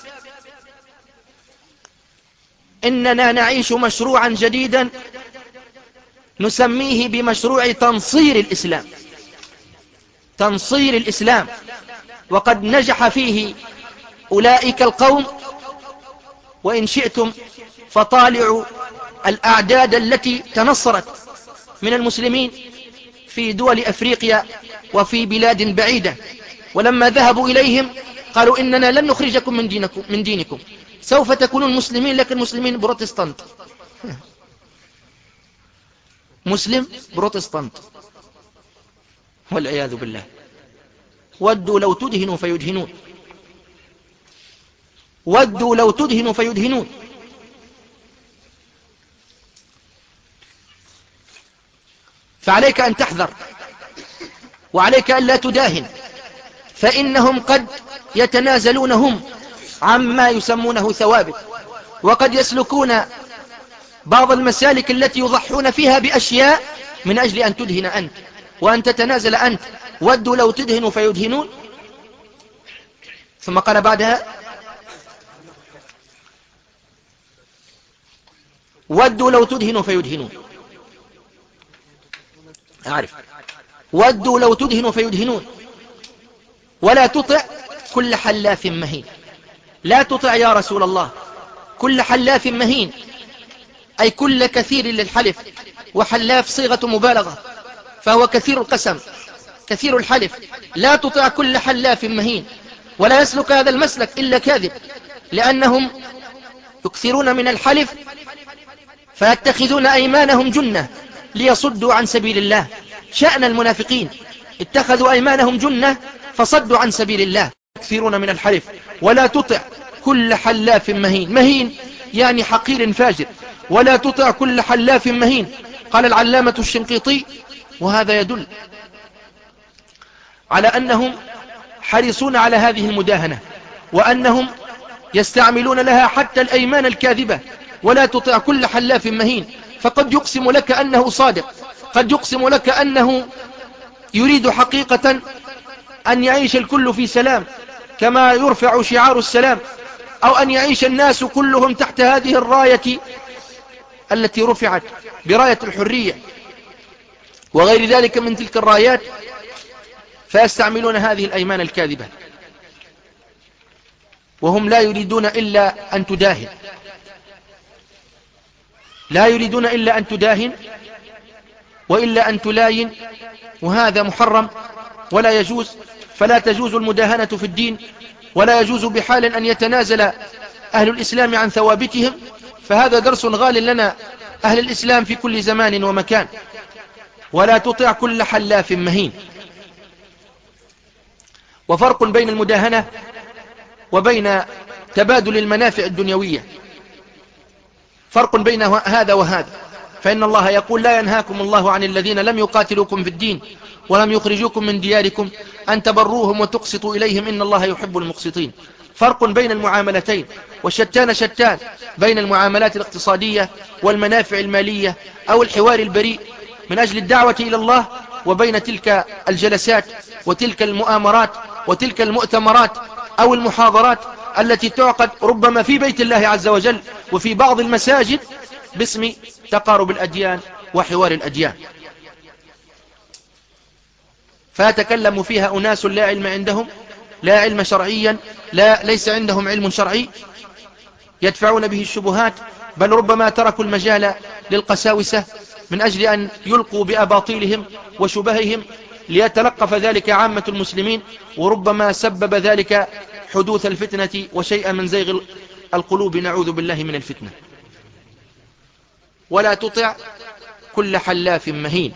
إننا نعيش مشروعا جديدا نسميه بمشروع تنصير الإسلام. تنصير الإسلام، وقد نجح فيه أولئك القوم، وإن شئتم فطالعوا الأعداد التي تنصرت من المسلمين في دول أفريقيا وفي بلاد بعيدة، ولما ذهبوا إليهم قالوا إننا لن نخرجكم من دينكم, من دينكم سوف تكونون مسلمين لكن مسلمين بروتستانت. مسلم بروتستانت والعياذ بالله. ودوا لو تدهنوا فيدهنون، ودوا لو تدهنوا فيدهنون. فعليك أن تحذر، وعليك أن لا تداهن، فإنهم قد يتنازلون هم عما يسمونه ثوابت، وقد يسلكون بعض المسالك التي يضحون فيها بأشياء من أجل أن تدهن أنت وأن تتنازل أنت. ودوا لو تدهنوا فيدهنون. ثم قال بعدها: ودوا لو تدهنوا فيدهنون. أعرف. ودوا لو تدهنوا فيدهنون. ولا تطع كل حلاف مهين. لا تطع يا رسول الله كل حلاف مهين، أي كل كثير للحلف، وحلاف صيغة مبالغة فهو كثير القسم كثير الحلف. لا تطع كل حلاف مهين، ولا يسلك هذا المسلك إلا كاذب، لأنهم يكثرون من الحلف فيتخذون أيمانهم جنة ليصدوا عن سبيل الله. شأن المنافقين اتخذوا أيمانهم جنة فصدوا عن سبيل الله، يكثرون من الحلف. ولا تطع كل حلاف مهين. مهين يعني حقير فاجر. ولا تطع كل حلاف مهين. قال العلامة الشنقيطي، وهذا يدل على أنهم حريصون على هذه المداهنة، وأنهم يستعملون لها حتى الأيمان الكاذبة. ولا تطع كل حلاف مهين، فقد يقسم لك أنه صادق، قد يقسم لك أنه يريد حقيقة أن يعيش الكل في سلام كما يرفع شعار السلام، أو أن يعيش الناس كلهم تحت هذه الراية التي رفعت براية الحرية وغير ذلك من تلك الرايات، فيستعملون هذه الأيمان الكاذبة، وهم لا يريدون إلا أن تداهن، لا يريدون إلا أن تداهن وإلا أن تلاين، وهذا محرم ولا يجوز. فلا تجوز المداهنة في الدين، ولا يجوز بحال أن يتنازل أهل الإسلام عن ثوابتهم. فهذا درس غال لنا أهل الإسلام في كل زمان ومكان. ولا تطع كل حلاف مهين. وفرق بين المداهنة وبين تبادل المنافع الدنيوية، فرق بين هذا وهذا. فإن الله يقول: لا ينهاكم الله عن الذين لم يقاتلوكم في الدين ولم يخرجوكم من دياركم أن تبروهم وتقسطوا إليهم إن الله يحب المقسطين. فرق بين المعاملتين، والشتان شتان بين المعاملات الاقتصادية والمنافع المالية أو الحوار البريء من أجل الدعوة إلى الله، وبين تلك الجلسات وتلك المؤامرات وتلك المؤتمرات أو المحاضرات التي تعقد ربما في بيت الله عز وجل وفي بعض المساجد باسم تقارب الأديان وحوار الأديان، فيتكلم فيها أناس لا علم عندهم، لا علم شرعيا، لا ليس عندهم علم شرعي، يدفعون به الشبهات، بل ربما تركوا المجال للقساوسة من أجل أن يلقوا بأباطيلهم وشبههم ليتلقف ذلك عامة المسلمين، وربما سبب ذلك حدوث الفتنة وشيئا من زيغ القلوب، نعوذ بالله من الفتنة. ولا تطع كل حلاف مهين.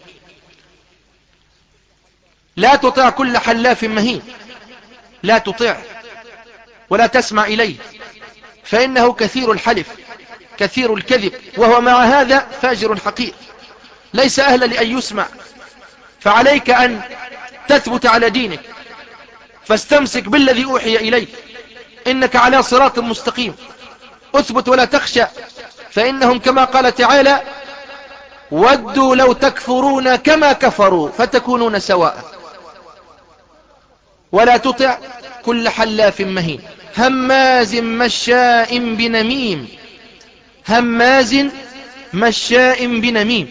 لا تطع كل حلاف مهين، لا تطع ولا تسمع إليه، فإنه كثير الحلف كثير الكذب، وهو مع هذا فاجر حقير ليس أهلا لأن يسمع. فعليك أن تثبت على دينك، فاستمسك بالذي أوحي إليك، إنك على صراط مستقيم. أثبت ولا تخشى، فإنهم كما قال تعالى: ودوا لو تكفرون كما كفروا فتكونون سواء. ولا تطع كل حلاف مهين هماز مشاء بنميم هماز مشاء بنميم.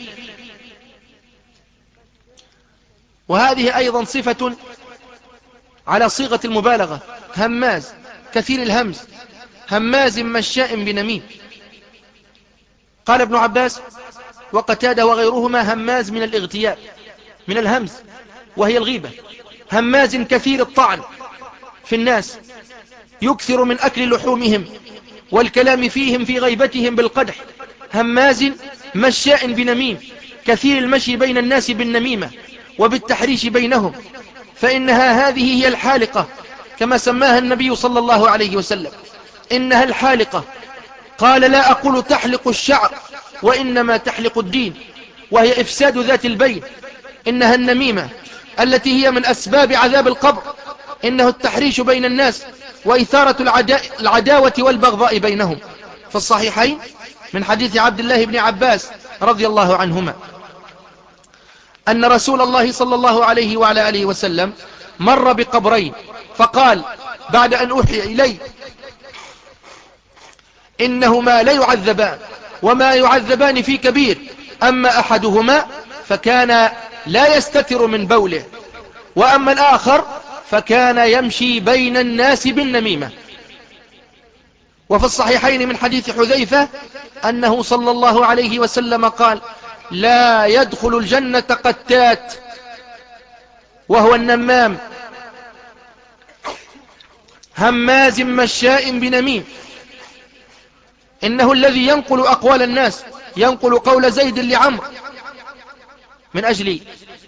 وهذه أيضا صفة على صيغة المبالغة، هماز كثير الهمز، هماز مشاء بنميم. قال ابن عباس وقتادة وغيرهما هماز من الاغتياب من الهمز وهي الغيبة، هماز كثير الطعن في الناس، يكثر من أكل لحومهم والكلام فيهم في غيبتهم بالقدح، هماز مشاء بنميم، كثير المشي بين الناس بالنميمة وبالتحريش بينهم، فإنها هذه هي الحالقة كما سماها النبي صلى الله عليه وسلم، إنها الحالقة. قال لا أقول تحلق الشعر وإنما تحلق الدين، وهي إفساد ذات البين. إنها النميمة التي هي من أسباب عذاب القبر، إنه التحريش بين الناس وإثارة العدا... العداوة والبغضاء بينهم. في الصحيحين من حديث عبد الله بن عباس رضي الله عنهما أن رسول الله صلى الله عليه وعلى آله وسلم مر بقبرين فقال بعد أن أوحي إلي إنهما لا يعذبان وما يعذبان في كبير، أما أحدهما فكان لا يستتر من بوله، وأما الآخر فكان يمشي بين الناس بالنميمة. وفي الصحيحين من حديث حذيفة أنه صلى الله عليه وسلم قال لا يدخل الجنة قتات وهو النمام هماز مشاء بنميم. إنه الذي ينقل أقوال الناس، ينقل قول زيد لعمر من أجل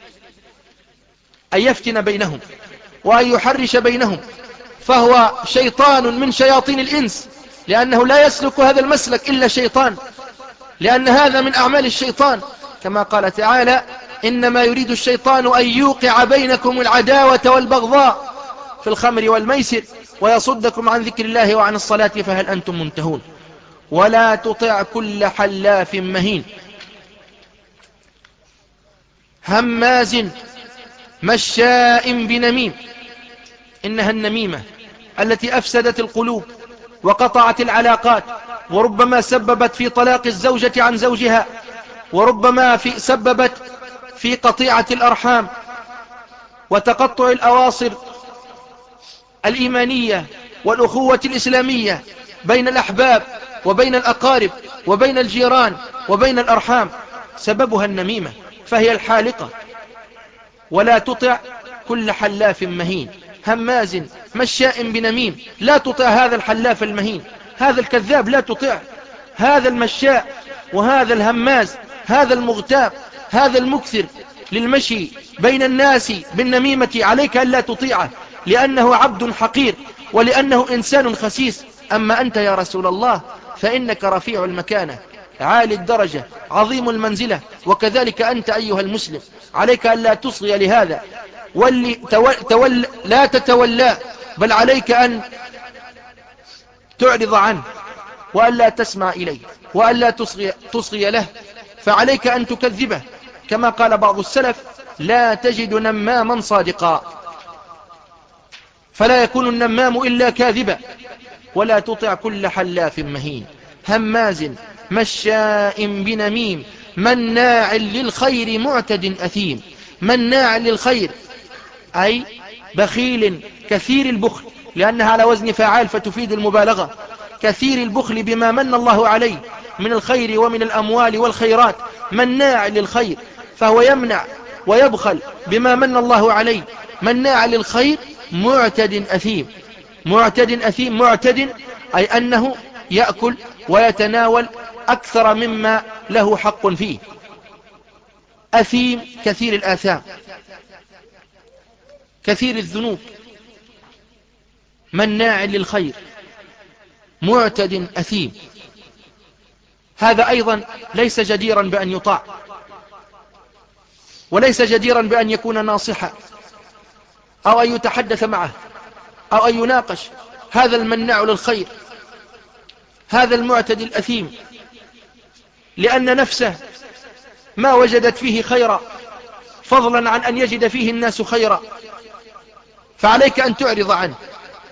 أن يفتن بينهم وأن يحرش بينهم، فهو شيطان من شياطين الإنس، لأنه لا يسلك هذا المسلك إلا شيطان، لأن هذا من أعمال الشيطان، كما قال تعالى إنما يريد الشيطان أن يوقع بينكم العداوة والبغضاء في الخمر والميسر ويصدكم عن ذكر الله وعن الصلاة فهل أنتم منتهون. ولا تطع كل حلاف مهين هماز مشاء بنميم. إنها النميمة التي أفسدت القلوب وقطعت العلاقات، وربما سببت في طلاق الزوجة عن زوجها، وربما في سببت في قطيعة الأرحام وتقطع الأواصر الإيمانية والأخوة الإسلامية بين الأحباب وبين الأقارب وبين الجيران وبين الأرحام، سببها النميمة، فهي الحالقة. ولا تطع كل حلاف مهين هماز مشاء بنميم. لا تطع هذا الحلاف المهين، هذا الكذاب، لا تطع هذا المشاء وهذا الهماز، هذا المغتاب، هذا المكثر للمشي بين الناس بالنميمة. عليك أن لا تطيعه، لأنه عبد حقير ولأنه إنسان خسيس. أما أنت يا رسول الله فإنك رفيع المكانة عالي الدرجة عظيم المنزلة، وكذلك أنت أيها المسلم عليك أن لا تصغي لهذا، واللي تول تول لا تتولى، بل عليك أن تعرض عنه وأن لا تسمع إليه وأن لا تصغي, تصغي له، فعليك أن تكذبه. كما قال بعض السلف لا تجد نماما صادقا، فلا يكون النمام إلا كاذبا. ولا تطع كل حلاف مهين هماز مشاء بنميم مناع للخير معتد أثيم. مناع للخير أي بخيل كثير البخل، لأنها على وزن فعال فتفيد المبالغة، كثير البخل بما من الله عليه من الخير ومن الأموال والخيرات. مناع للخير فهو يمنع ويبخل بما من الله عليه، مناع للخير معتد أثيم. معتد أثيم، معتد أي أنه يأكل ويتناول أكثر مما له حق فيه. أثيم كثير الآثام، كثير الذنوب، مناع للخير، معتد أثيم. هذا أيضا ليس جديرا بأن يطاع، وليس جديرا بأن يكون ناصحا أو أن يتحدث معه أو أن يناقش. هذا المناع للخير، هذا المعتد الأثيم، لأن نفسه ما وجدت فيه خيرا فضلا عن أن يجد فيه الناس خيرا، فعليك أن تعرض عنه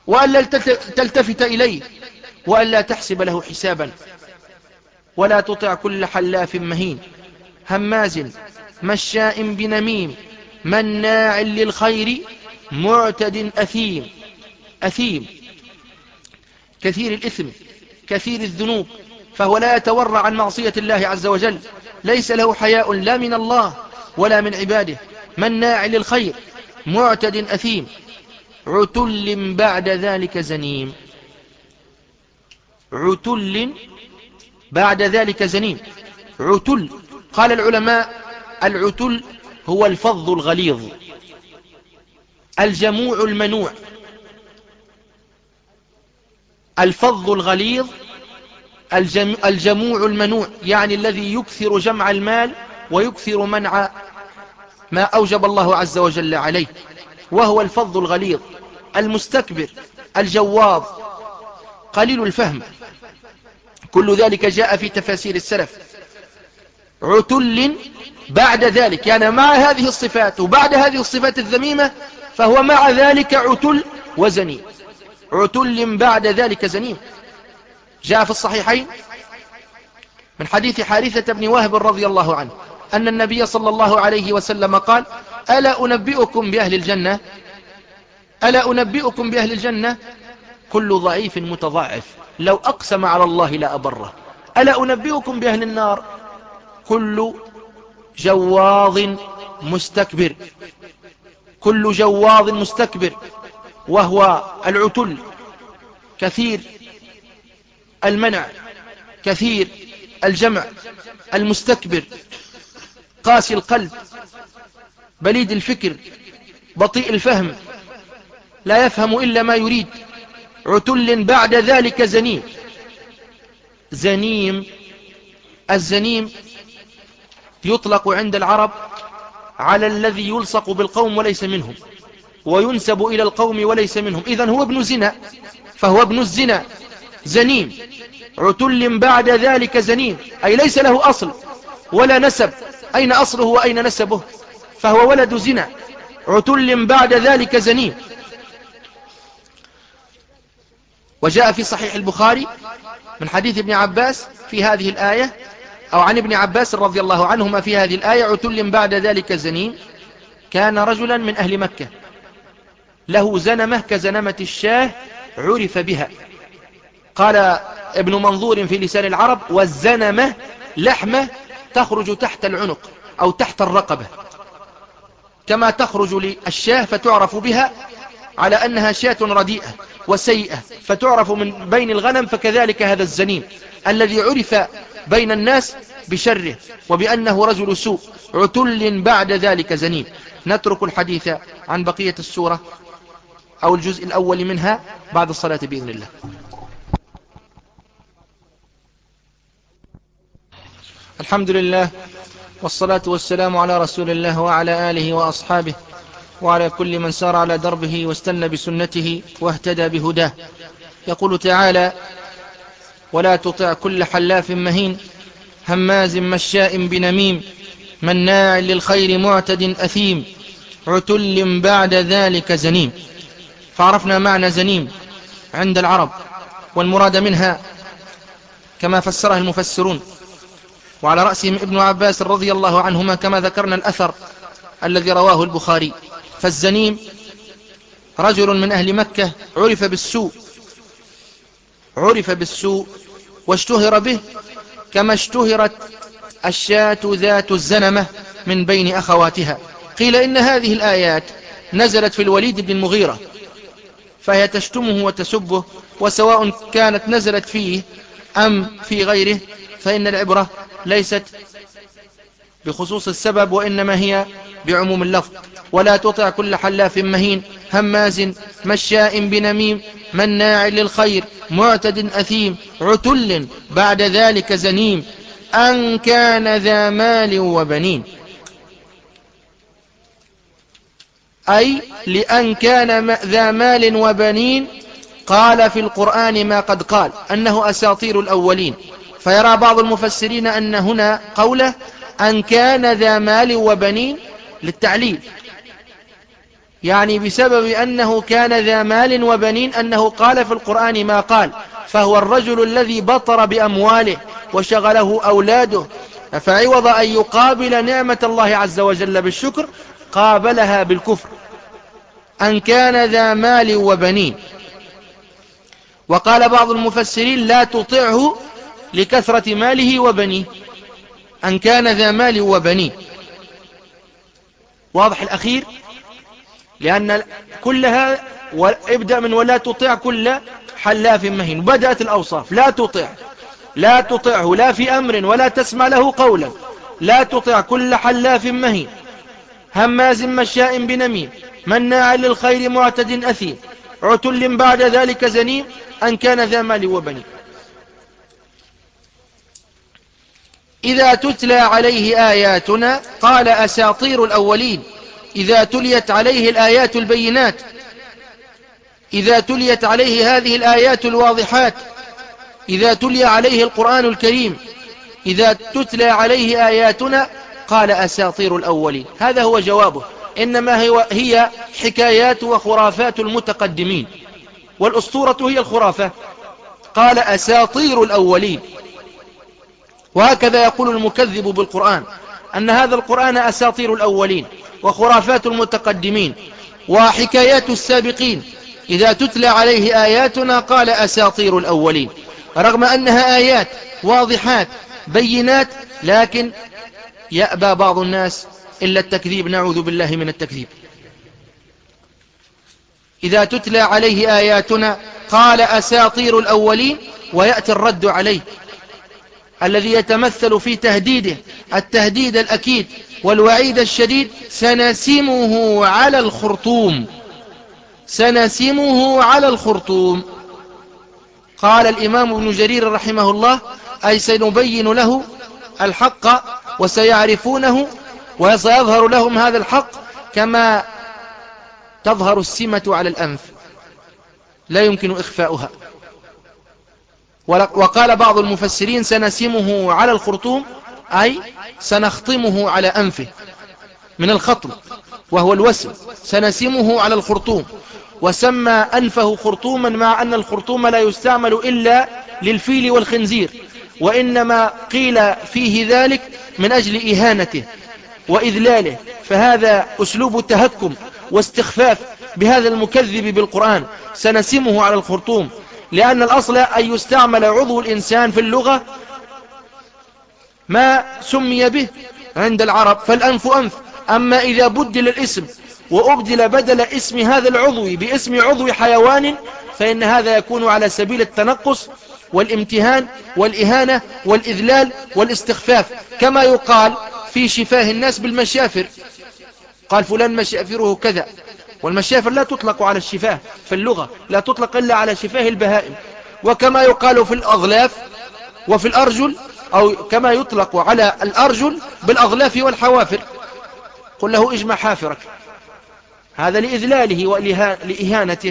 وألا تلتفت إليه وألا تحسب له حسابا. ولا تطع كل حلاف مهين هماز مشاء بنميم مناع للخير معتد أثيم. أثيم كثير الإثم كثير الذنوب، فهو لا يتورع عن معصية الله عز وجل، ليس له حياء لا من الله ولا من عباده. مناع للخير معتد أثيم عتل بعد ذلك زنيم. عتل بعد ذلك زنيم. عتل قال العلماء العتل هو الفظ الغليظ الجموع المنوع. الفظ الغليظ الجم... الجموع المنوع، يعني الذي يكثر جمع المال ويكثر منع ما أوجب الله عز وجل عليه، وهو الفظ الغليظ المستكبر الجواظ قليل الفهم. كل ذلك جاء في تفاسير السلف. عتل بعد ذلك يعني مع هذه الصفات وبعد هذه الصفات الذميمة فهو مع ذلك عتل وزنيم. عتل بعد ذلك زنيم. جاء في الصحيحين من حديث حارثة بن وهب رضي الله عنه أن النبي صلى الله عليه وسلم قال: ألا أنبئكم بأهل الجنة؟ ألا أنبئكم بأهل الجنة؟ كل ضعيف متضاعف لو أقسم على الله لا أبره. ألا أنبئكم بأهل النار؟ كل جواظ مستكبر. كل جواظ مستكبر، وهو العتل كثير المنع كثير الجمع المستكبر قاسي القلب بليد الفكر بطيء الفهم لا يفهم إلا ما يريد. عتل بعد ذلك زنيم. زنيم الزنيم يطلق عند العرب على الذي يلصق بالقوم وليس منهم، وينسب إلى القوم وليس منهم، إذن هو ابن زنا فهو ابن الزنا زنيم. عتل بعد ذلك زنيم أي ليس له أصل ولا نسب. أين أصله وأين نسبه؟ فهو ولد زنا. عتل بعد ذلك زنيم. وجاء في صحيح البخاري من حديث ابن عباس في هذه الآية، أو عن ابن عباس رضي الله عنهما في هذه الآية: عتل بعد ذلك زنيم كان رجلا من أهل مكة له زنمة كزنمة الشاه عرف بها. قال ابن منظور في لسان العرب: والزنمة لحمة تخرج تحت العنق أو تحت الرقبة، كما تخرج للشاه فتعرف بها على أنها شاة رديئة وسيئة فتعرف من بين الغنم، فكذلك هذا الزنيم الذي عرف بين الناس بشره وبأنه رجل سوء. عتل بعد ذلك زنيم. نترك الحديث عن بقية السورة أو الجزء الأول منها بعد الصلاة بإذن الله. الحمد لله والصلاة والسلام على رسول الله وعلى آله وأصحابه وعلى كل من سار على دربه واستنى بسنته واهتدى بهداه. يقول تعالى: ولا تطع كل حلاف مهين هماز مشاء بنميم مناع للخير معتد أثيم عتل بعد ذلك زنيم. فعرفنا معنى زنيم عند العرب، والمراد منها كما فسرها المفسرون، وعلى رأسهم ابن عباس رضي الله عنهما كما ذكرنا الأثر الذي رواه البخاري. فالزنيم رجل من أهل مكة عرف بالسوء عرف بالسوء واشتهر به كما اشتهرت الشاة ذات الزنمة من بين أخواتها. قيل إن هذه الآيات نزلت في الوليد بن المغيرة، فهي تشتمه وتسبه، وسواء كانت نزلت فيه أم في غيره فإن العبرة ليست بخصوص السبب وإنما هي بعموم اللفظ. ولا تطع كل حلاف مهين هماز مشاء بنميم مناع للخير معتد أثيم عتل بعد ذلك زنيم أن كان ذا مال وبنين. أي لأن كان ذا مال وبنين قال في القرآن ما قد قال أنه أساطير الأولين. فيرى بعض المفسرين أن هنا قوله أن كان ذا مال وبنين للتعليل، يعني بسبب أنه كان ذا مال وبنين أنه قال في القرآن ما قال، فهو الرجل الذي بطر بأمواله وشغله أولاده، فعوض أن يقابل نعمة الله عز وجل بالشكر قابلها بالكفر، أن كان ذا مال وبنين. وقال بعض المفسرين لا تطعه لكثرة ماله وبنيه، أن كان ذا مال وبنين. واضح الأخير؟ لأن كلها ابدأ من ولا تطع كل حلاف مهين، بدأت الأوصاف لا تطع، لا تطعه لا في أمر ولا تسمع له قولا، لا تطع كل حلاف مهين هماز مشاء بنميم مناع للخير معتد أثيم عتل بعد ذلك زنيم أن كان ذا مال وبنين. إذا تتلى عليه آياتنا قال أساطير الأولين، إذا تليت عليه الآيات البينات، إذا تليت عليه هذه الآيات الواضحات، إذا تلي عليه القرآن الكريم، إذا تتلى عليه آياتنا قال أساطير الأولين. هذا هو جوابه، إنما هي حكايات وخرافات المتقدمين، والأسطورة هي الخرافة. قال أساطير الأولين. وهكذا يقول المكذب بالقرآن أن هذا القرآن أساطير الأولين وخرافات المتقدمين وحكايات السابقين. إذا تتلى عليه آياتنا قال أساطير الأولين، رغم أنها آيات واضحات بينات، لكن يأبى بعض الناس إلا التكذيب، نعوذ بالله من التكذيب. إذا تتلى عليه آياتنا قال أساطير الأولين، ويأتي الرد عليه الذي يتمثل في تهديده التهديد الأكيد والوعيد الشديد: سنسمه على الخرطوم، سنسمه على الخرطوم. قال الإمام ابن جرير رحمه الله: أي سنبين له الحق وسيعرفونه وسيظهر لهم هذا الحق كما تظهر السمة على الأنف، لا يمكن إخفاؤها. وقال بعض المفسرين: سنسمه على الخرطوم، أي سنخطمه على أنفه من الخطم وهو الوسم، سنسمه على الخرطوم. وسمى أنفه خرطوما مع أن الخرطوم لا يستعمل إلا للفيل والخنزير، وإنما قيل فيه ذلك من أجل إهانته وإذلاله، فهذا أسلوب تهكم واستخفاف بهذا المكذب بالقرآن. سنسمه على الخرطوم، لأن الأصل أن يستعمل عضو الإنسان في اللغة ما سمي به عند العرب، فالأنف أنف. أما إذا بدل الاسم وأبدل بدل اسم هذا العضو باسم عضو حيوان، فإن هذا يكون على سبيل التنقص والامتهان والإهانة والإذلال والاستخفاف، كما يقال في شفاه الناس بالمشافر، قال فلان مشافره كذا، والمشافر لا تطلق على الشفاه في اللغة، لا تطلق إلا على شفاه البهائم. وكما يقال في الأغلاف وفي الأرجل، أو كما يطلق على الأرجل بالأغلاف والحوافر، قل له اجمع حافرك، هذا لإذلاله ولإهانته.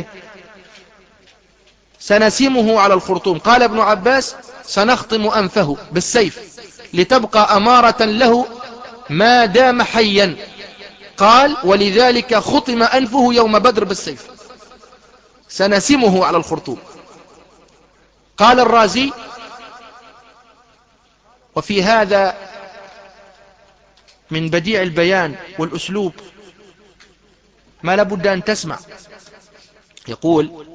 سنسمه على الخرطوم. قال ابن عباس: سنخطم أنفه بالسيف لتبقى أمارة له ما دام حيا. قال: ولذلك خطم أنفه يوم بدر بالسيف. سنسمه على الخرطوم. قال الرازي: وفي هذا من بديع البيان والأسلوب ما لابد أن تسمع. يقول: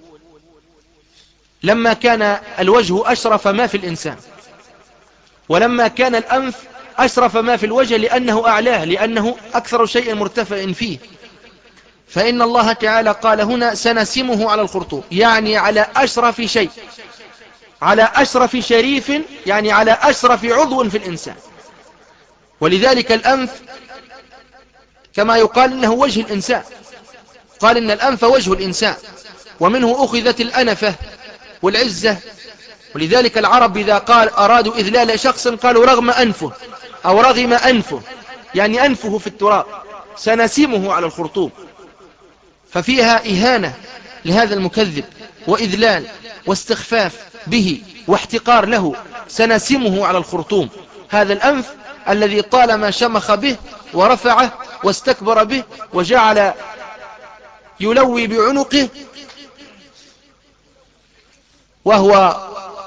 لما كان الوجه أشرف ما في الإنسان، ولما كان الأنف أشرف ما في الوجه لأنه أعلاه، لأنه أكثر شيء مرتفع فيه، فإن الله تعالى قال هنا: سنسمه على الخرطوم، يعني على أشرف شيء، على أشرف شريف، يعني على أشرف عضو في الإنسان. ولذلك الأنف كما يقال إنه وجه الإنسان، قال إن الأنف وجه الإنسان، ومنه أخذت الأنفة والعزة. ولذلك العرب إذا قال أرادوا إذلال شخص قالوا رغم أنفه أو رغم أنفه، يعني أنفه في التراب. سنسمه على الخرطوم، ففيها إهانة لهذا المكذب وإذلال واستخفاف به واحتقار له. سنسمه على الخرطوم، هذا الأنف الذي طالما شمخ به ورفعه واستكبر به وجعل يلوي بعنقه وهو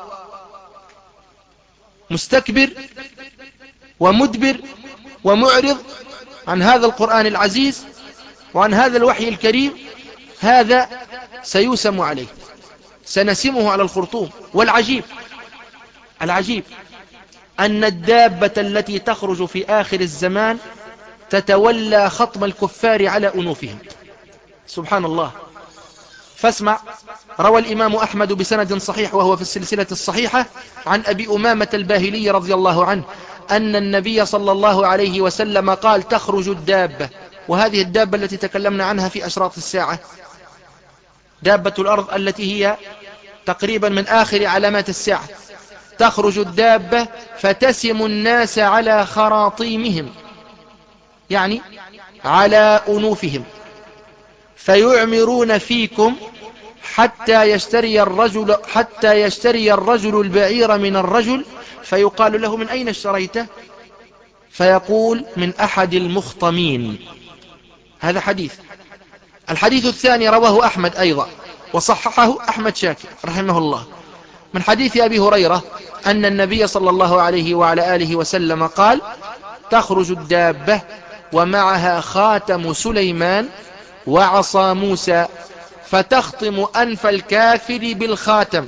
مستكبر ومدبر ومعرض عن هذا القرآن العزيز وعن هذا الوحي الكريم، هذا سيوسم عليه، سنسمه على الخرطوم. والعجيب العجيب أن الدابة التي تخرج في آخر الزمان تتولى خطم الكفار على أنوفهم. سبحان الله. فاسمع، روى الإمام أحمد بسند صحيح وهو في السلسلة الصحيحة عن أبي أمامة الباهلي رضي الله عنه أن النبي صلى الله عليه وسلم قال: تخرج الدابة، وهذه الدابة التي تكلمنا عنها في أشراط الساعة، دابة الأرض التي هي تقريبا من آخر علامات الساعة. تخرج الدابة فتسم الناس على خراطيمهم، يعني على أنوفهم، فيعمرون فيكم حتى يشتري الرجل حتى يشتري الرجل البعير من الرجل، فيقال له: من أين اشتريته؟ فيقول: من أحد المخطمين. هذا حديث. الحديث الثاني رواه أحمد أيضا وصححه أحمد شاكر رحمه الله، من حديث أبي هريرة أن النبي صلى الله عليه وعلى آله وسلم قال: تخرج الدابة ومعها خاتم سليمان وعصا موسى، فتخطم أنف الكافر بالخاتم،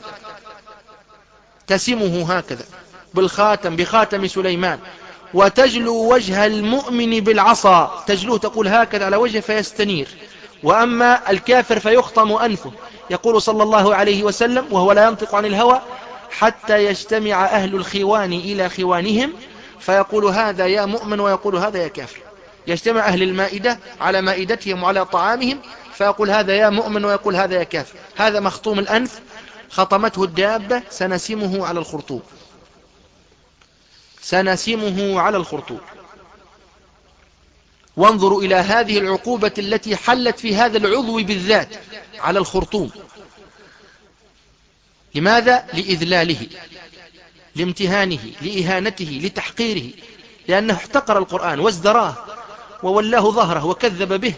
تسمه هكذا بالخاتم، بخاتم سليمان، وتجلو وجه المؤمن بالعصا، تجلو تقول هكذا على وجهه فيستنير، وأما الكافر فيخطم أنفه. يقول صلى الله عليه وسلم وهو لا ينطق عن الهوى: حتى يجتمع أهل الخوان إلى خوانهم، فيقول هذا يا مؤمن ويقول هذا يا كافر. يجتمع أهل المائدة على مائدتهم وعلى طعامهم، فيقول هذا يا مؤمن ويقول هذا يا كافر. هذا مخطوم الأنف، خطمته الدابة، سنسمه على الخرطوم، سنسمه على الخرطوم. وانظروا إلى هذه العقوبة التي حلت في هذا العضو بالذات على الخرطوم. لماذا؟ لإذلاله، لامتهانه، لإهانته، لتحقيره، لأنه احتقر القرآن وازدراه وولاه ظهره وكذب به،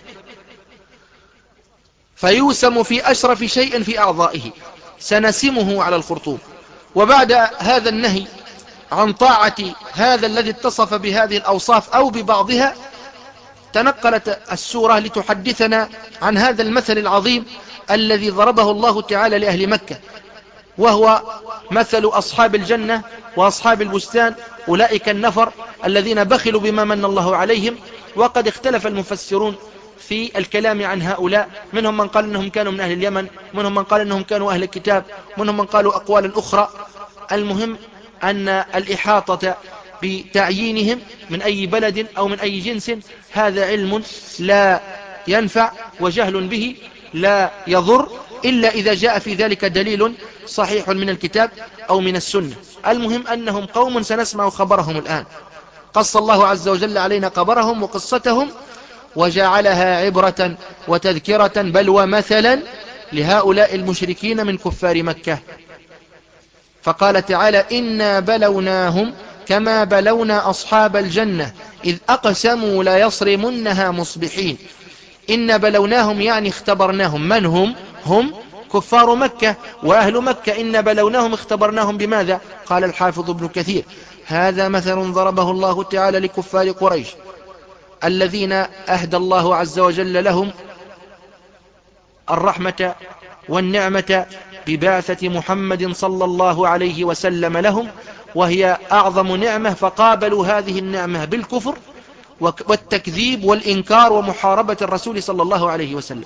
فيوسم في أشرف شيء في أعضائه، سنسمه على الخرطوم. وبعد هذا النهي عن طاعة هذا الذي اتصف بهذه الأوصاف أو ببعضها، تنقلت السورة لتحدثنا عن هذا المثل العظيم الذي ضربه الله تعالى لأهل مكة، وهو مثل أصحاب الجنة وأصحاب البستان، أولئك النفر الذين بخلوا بما من الله عليهم. وقد اختلف المفسرون في الكلام عن هؤلاء، منهم من قال أنهم كانوا من أهل اليمن، منهم من قال أنهم كانوا أهل الكتاب، منهم من قالوا أقوالا أخرى. المهم أن الإحاطة بتعيينهم من أي بلد أو من أي جنس هذا علم لا ينفع، وجهل به لا يضر، إلا إذا جاء في ذلك دليل صحيح من الكتاب أو من السنة. المهم أنهم قوم سنسمع خبرهم الآن. قص الله عز وجل علينا خبرهم وقصتهم وجعلها عبرة وتذكرة بل ومثلا لهؤلاء المشركين من كفار مكة. فقال تعالى: إنا بلوناهم كما بلونا أصحاب الجنة إذ أقسموا لا يصرمنها مصبحين. إنا بلوناهم يعني اختبرناهم. من هم؟ هم كفار مكة وأهل مكة. إنا بلوناهم اختبرناهم بماذا؟ قال الحافظ ابن كثير: هذا مثل ضربه الله تعالى لكفار قريش الذين أهدى الله عز وجل لهم الرحمة والنعمة ببعثة محمد صلى الله عليه وسلم لهم، وهي أعظم نعمة، فقابلوا هذه النعمة بالكفر والتكذيب والإنكار ومحاربة الرسول صلى الله عليه وسلم.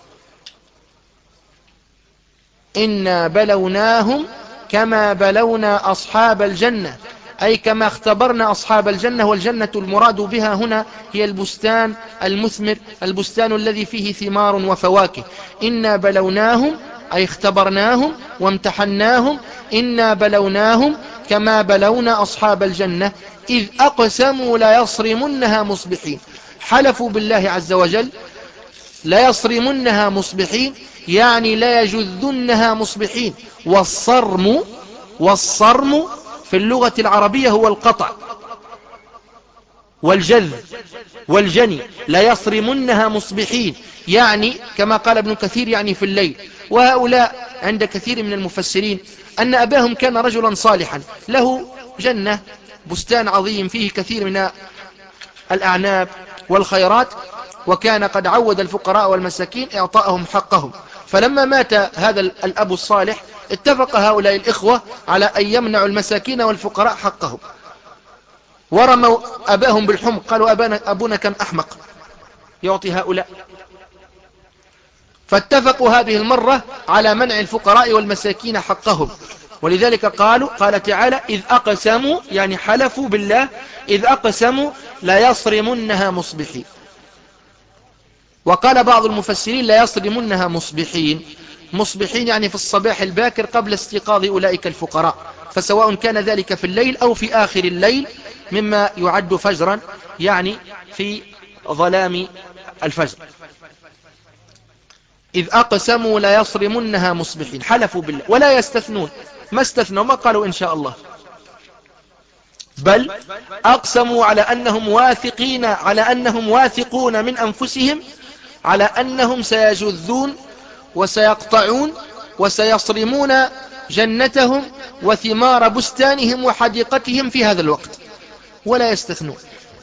إنا بلوناهم كما بلونا أصحاب الجنة، أي كما اختبرنا أصحاب الجنة. والجنة المراد بها هنا هي البستان المثمر، البستان الذي فيه ثمار وفواكه. إنا بلوناهم أي اختبرناهم وامتحناهم. إنا بلوناهم كما بلونا أصحاب الجنة إذ أقسموا لا يصرمنها مصبحين، حلفوا بالله عز وجل لا يصرمنها مصبحين، يعني لا يجذنها مصبحين. والصرم والصرم في اللغة العربية هو القطع، والجذ والجني ليصرمنها مصبحين، يعني كما قال ابن كثير يعني في الليل. وهؤلاء عند كثير من المفسرين أن أباهم كان رجلا صالحا له جنة بستان عظيم فيه كثير من الأعناب والخيرات، وكان قد عود الفقراء والمساكين إعطاءهم حقهم. فلما مات هذا الأب الصالح اتفق هؤلاء الإخوة على أن يمنعوا المساكين والفقراء حقهم، ورموا أباهم بالحمق، قالوا أبانا أبونا كم أحمق يعطي هؤلاء. فاتفقوا هذه المرة على منع الفقراء والمساكين حقهم، ولذلك قالوا قال تعالى إذ أقسموا، يعني حلفوا بالله، إذ أقسموا لا يصرمنها مصبحين. وقال بعض المفسرين لا يصرمنها مصبحين، مصبحين يعني في الصباح الباكر قبل استيقاظ أولئك الفقراء، فسواء كان ذلك في الليل أو في آخر الليل مما يعد فجرا، يعني في ظلام الفجر. إذ أقسموا لا يصرمنها مصبحين، حلفوا بالله ولا يستثنون، ما استثنوا، ما قالوا إن شاء الله، بل أقسموا على أنهم واثقين، على أنهم واثقون من أنفسهم على أنهم سيجذون وسيقطعون وسيصرمون جنتهم وثمار بستانهم وحديقتهم في هذا الوقت ولا يستثنون.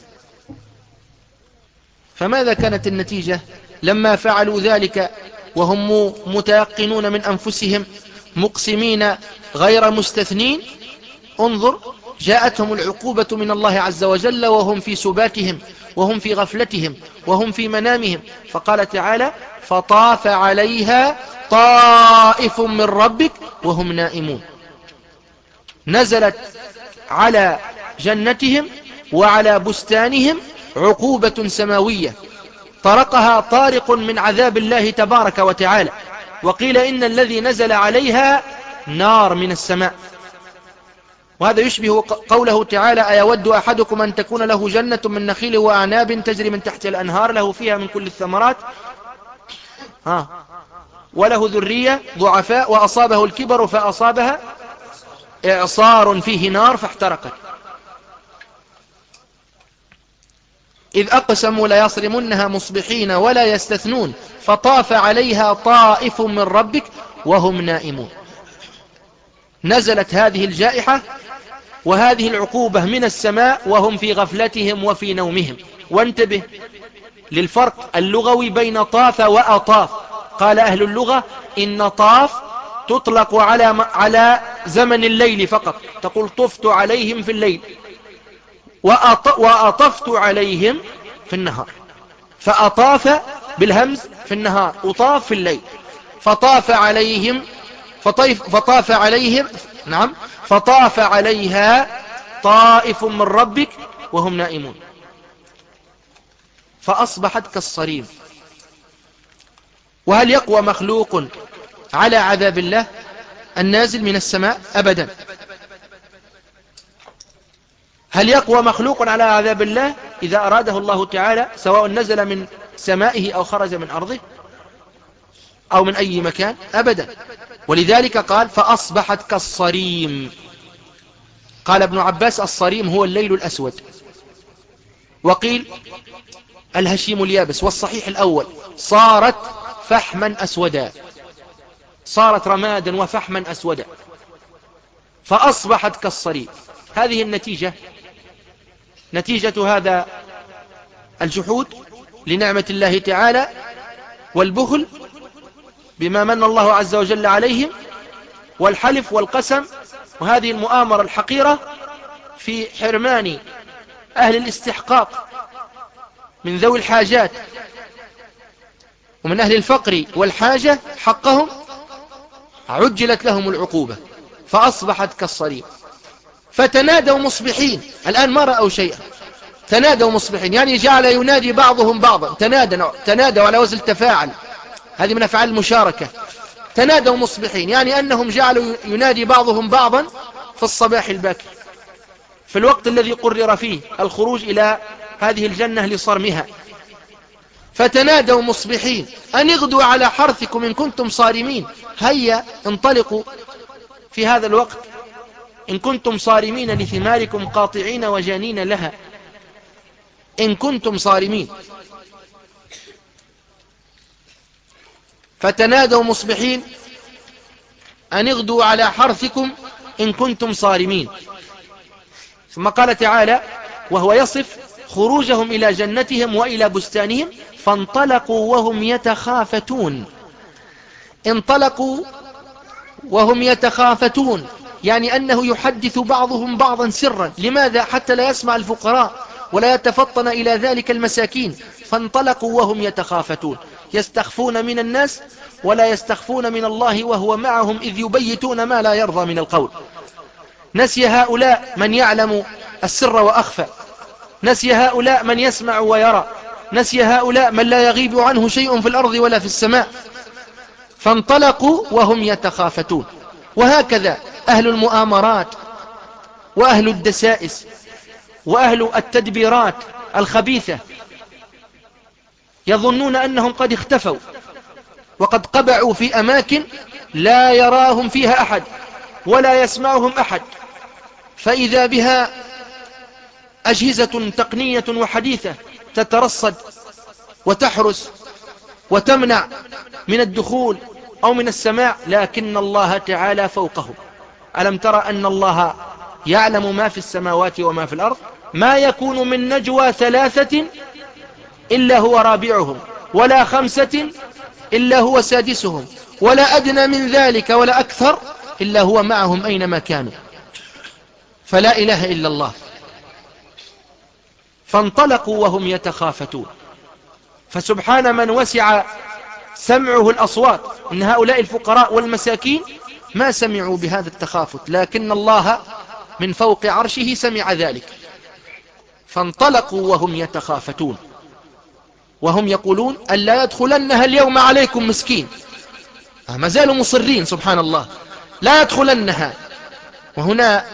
فماذا كانت النتيجة لما فعلوا ذلك وهم متيقنون من أنفسهم مقسمين غير مستثنين؟ انظر، جاءتهم العقوبة من الله عز وجل وهم في سباتهم وهم في غفلتهم وهم في منامهم. فقال تعالى فطاف عليها طائف من ربك وهم نائمون. نزلت على جنتهم وعلى بستانهم عقوبة سماوية طرقها طارق من عذاب الله تبارك وتعالى. وقيل إن الذي نزل عليها نار من السماء، وهذا يشبه قوله تعالى أيود أحدكم أن تكون له جنة من نخيل وأعناب تجري من تحت الأنهار له فيها من كل الثمرات ها وله ذرية ضعفاء وأصابه الكبر فأصابها إعصار فيه نار فاحترقت. إذ أقسموا ليصرمنها مصبحين ولا يستثنون فطاف عليها طائف من ربك وهم نائمون. نزلت هذه الجائحة وهذه العقوبة من السماء وهم في غفلتهم وفي نومهم. وانتبه للفرق اللغوي بين طاف وأطاف. قال أهل اللغة إن طاف تطلق على على زمن الليل فقط، تقول طفت عليهم في الليل، وأطفت عليهم في النهار، فأطاف بالهمز في النهار أطاف في الليل. فطاف عليهم فطيف فطاف عليهم نعم فطاف عليها طائف من ربك وهم نائمون فأصبحت كالصريم. وهل يقوى مخلوق على عذاب الله النازل من السماء؟ أبدا. هل يقوى مخلوق على عذاب الله إذا أراده الله تعالى، سواء نزل من سمائه أو خرج من أرضه أو من أي مكان؟ أبدا. ولذلك قال فأصبحت كالصريم. قال ابن عباس الصريم هو الليل الأسود، وقيل الهشيم اليابس، والصحيح الأول صارت فحما أسودا، صارت رمادا وفحما أسودا فأصبحت كالصريم. هذه النتيجة، نتيجة هذا الجحود لنعمة الله تعالى والبخل بما من الله عز وجل عليهم والحلف والقسم، وهذه المؤامرة الحقيرة في حرمان أهل الاستحقاق من ذوي الحاجات ومن أهل الفقر والحاجة حقهم، عجلت لهم العقوبة فأصبحت كالصريم. فتنادوا مصبحين، الآن ما رأوا شيئا، تنادوا مصبحين يعني جعل ينادي بعضهم بعضا، تنادوا تنادوا على وزن تفاعل، هذه من أفعال المشاركة. تنادوا مصبحين يعني أنهم جعلوا ينادي بعضهم بعضا في الصباح الباكر، في الوقت الذي قرر فيه الخروج إلى هذه الجنة لصرمها. فتنادوا مصبحين أن اغدوا على حرثكم إن كنتم صارمين، هيا انطلقوا في هذا الوقت إن كنتم صارمين لثماركم قاطعين وجانين لها. إن كنتم صارمين. فتنادوا مصبحين أن اغدوا على حرثكم إن كنتم صارمين. ثم قال تعالى وهو يصف خروجهم إلى جنتهم وإلى بستانهم: فانطلقوا وهم يتخافتون. انطلقوا وهم يتخافتون يعني أنه يحدث بعضهم بعضا سرا. لماذا؟ حتى لا يسمع الفقراء ولا يتفطن إلى ذلك المساكين. فانطلقوا وهم يتخافتون، يستخفون من الناس ولا يستخفون من الله وهو معهم إذ يبيتون ما لا يرضى من القول. نسي هؤلاء من يعلم السر وأخفى، نسي هؤلاء من يسمع ويرى، نسي هؤلاء من لا يغيب عنه شيء في الأرض ولا في السماء. فانطلقوا وهم يتخافتون. وهكذا أهل المؤامرات وأهل الدسائس وأهل التدبيرات الخبيثة يظنون أنهم قد اختفوا وقد قبعوا في أماكن لا يراهم فيها أحد ولا يسمعهم أحد، فإذا بها أجهزة تقنية وحديثة تترصد وتحرس وتمنع من الدخول أو من السماع، لكن الله تعالى فوقهم. ألم ترى أن الله يعلم ما في السماوات وما في الأرض؟ ما يكون من نجوى ثلاثة إلا هو رابعهم ولا خمسة إلا هو سادسهم ولا أدنى من ذلك ولا أكثر إلا هو معهم أينما كانوا. فلا إله إلا الله. فانطلقوا وهم يتخافتون. فسبحان من وسع سمعه الأصوات إن هؤلاء الفقراء والمساكين ما سمعوا بهذا التخافت، لكن الله من فوق عرشه سمع ذلك. فانطلقوا وهم يتخافتون وهم يقولون ألا يدخلنها اليوم عليكم مسكين. ما زالوا مصرين سبحان الله لا يدخلنها. وهنا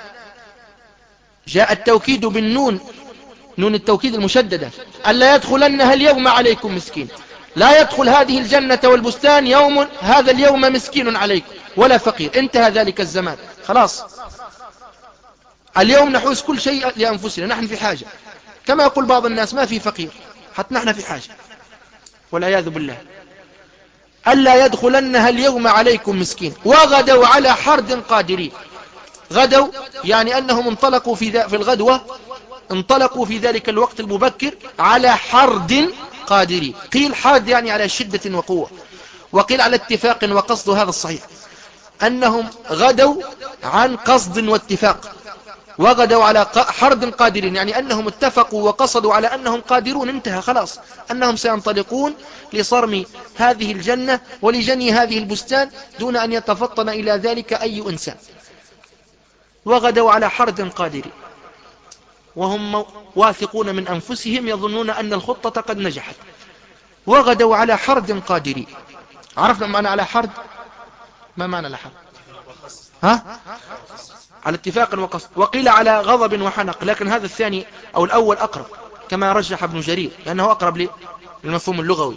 جاء التوكيد بالنون، نون التوكيد المشددة: ألا يدخلنها اليوم عليكم مسكين. لا يدخل هذه الجنة والبستان يوم هذا اليوم مسكين عليكم ولا فقير. انتهى ذلك الزمان خلاص. اليوم نحوز كل شيء لأنفسنا، نحن في حاجة. كما يقول بعض الناس ما في فقير، حتى نحن في حاجة والعياذ بالله. ألا يدخلنها اليوم عليكم مسكين وغدوا على حرد قادرين. غدوا يعني أنهم انطلقوا في, في الغدوة، انطلقوا في ذلك الوقت المبكر على حرد قادرين. قيل حرد يعني على شدة وقوة، وقيل على اتفاق وقصد. هذا الصحيح أنهم غدوا عن قصد واتفاق، وغدوا على حرد قادرين يعني أنهم اتفقوا وقصدوا على أنهم قادرون. انتهى خلاص، أنهم سينطلقون لصرم هذه الجنة ولجني هذه البستان دون أن يتفطن إلى ذلك أي إنسان. وغدوا على حرد قادرين وهم واثقون من أنفسهم يظنون أن الخطة قد نجحت. وغدوا على حرد قادرين. عرفنا معنى على حرد؟ ما معنى على حرد؟ ها؟ على اتفاق وقصد. وقيل على غضب وحنق، لكن هذا الثاني أو الأول أقرب كما رجح ابن جرير لأنه أقرب للمفهوم اللغوي.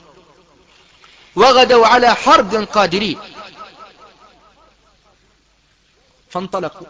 وغدوا على حرد قادرين. فانطلقوا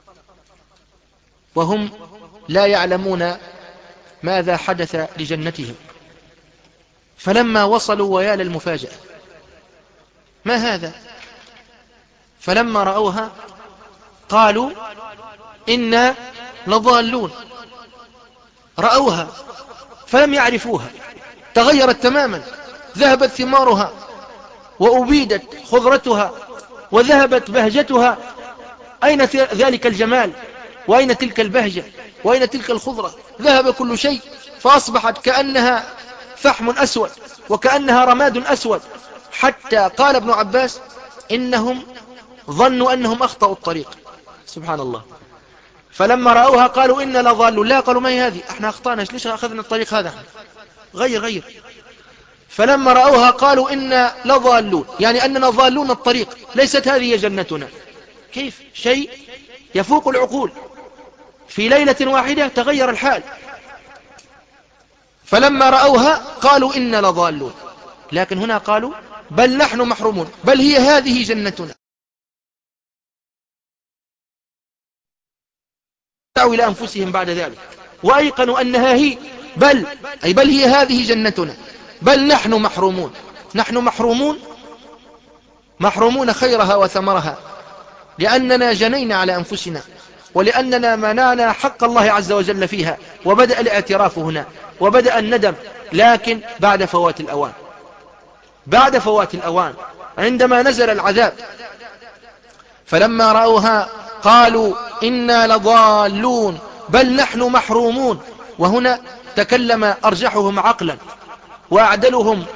وهم لا يعلمون ماذا حدث لجنتهم. فلما وصلوا ويا للمفاجأة، ما هذا؟ فلما رأوها قالوا إنا لضالون. رأوها فلم يعرفوها، تغيرت تماما، ذهبت ثمارها وأبيدت خضرتها وذهبت بهجتها. أين ذلك الجمال؟ وأين تلك البهجة؟ وأين تلك الخضرة؟ ذهب كل شيء، فأصبحت كأنها فحم أسود وكأنها رماد أسود. حتى قال ابن عباس إنهم ظنوا أنهم أخطأوا الطريق. سبحان الله. فلما رأوها قالوا إنا لضالون. لا، قالوا ما هي هذه؟ احنا أخطأنا، ليش أخذنا الطريق هذا؟ غير غير. فلما رأوها قالوا إنا لضالون يعني أننا ضالون الطريق، ليست هذه جنتنا. كيف؟ شيء يفوق العقول. في ليلة واحدة تغير الحال. فلما رأوها قالوا إنا لضالون، لكن هنا قالوا بل نحن محرومون، بل هي هذه جنتنا. دعوا إلى أنفسهم بعد ذلك وأيقنوا أنها هي، بل أي بل هي هذه جنتنا، بل نحن محرومون، نحن محرومون محرومون خيرها وثمرها، لأننا جنينا على أنفسنا، ولأننا منعنا حق الله عز وجل فيها. وبدأ الاعتراف هنا، وبدأ الندم، لكن بعد فوات الأوان، بعد فوات الأوان عندما نزل العذاب. فلما رأوها قالوا إنا لضالون بل نحن محرومون. وهنا تكلم أرجحهم عقلا وأعدلهم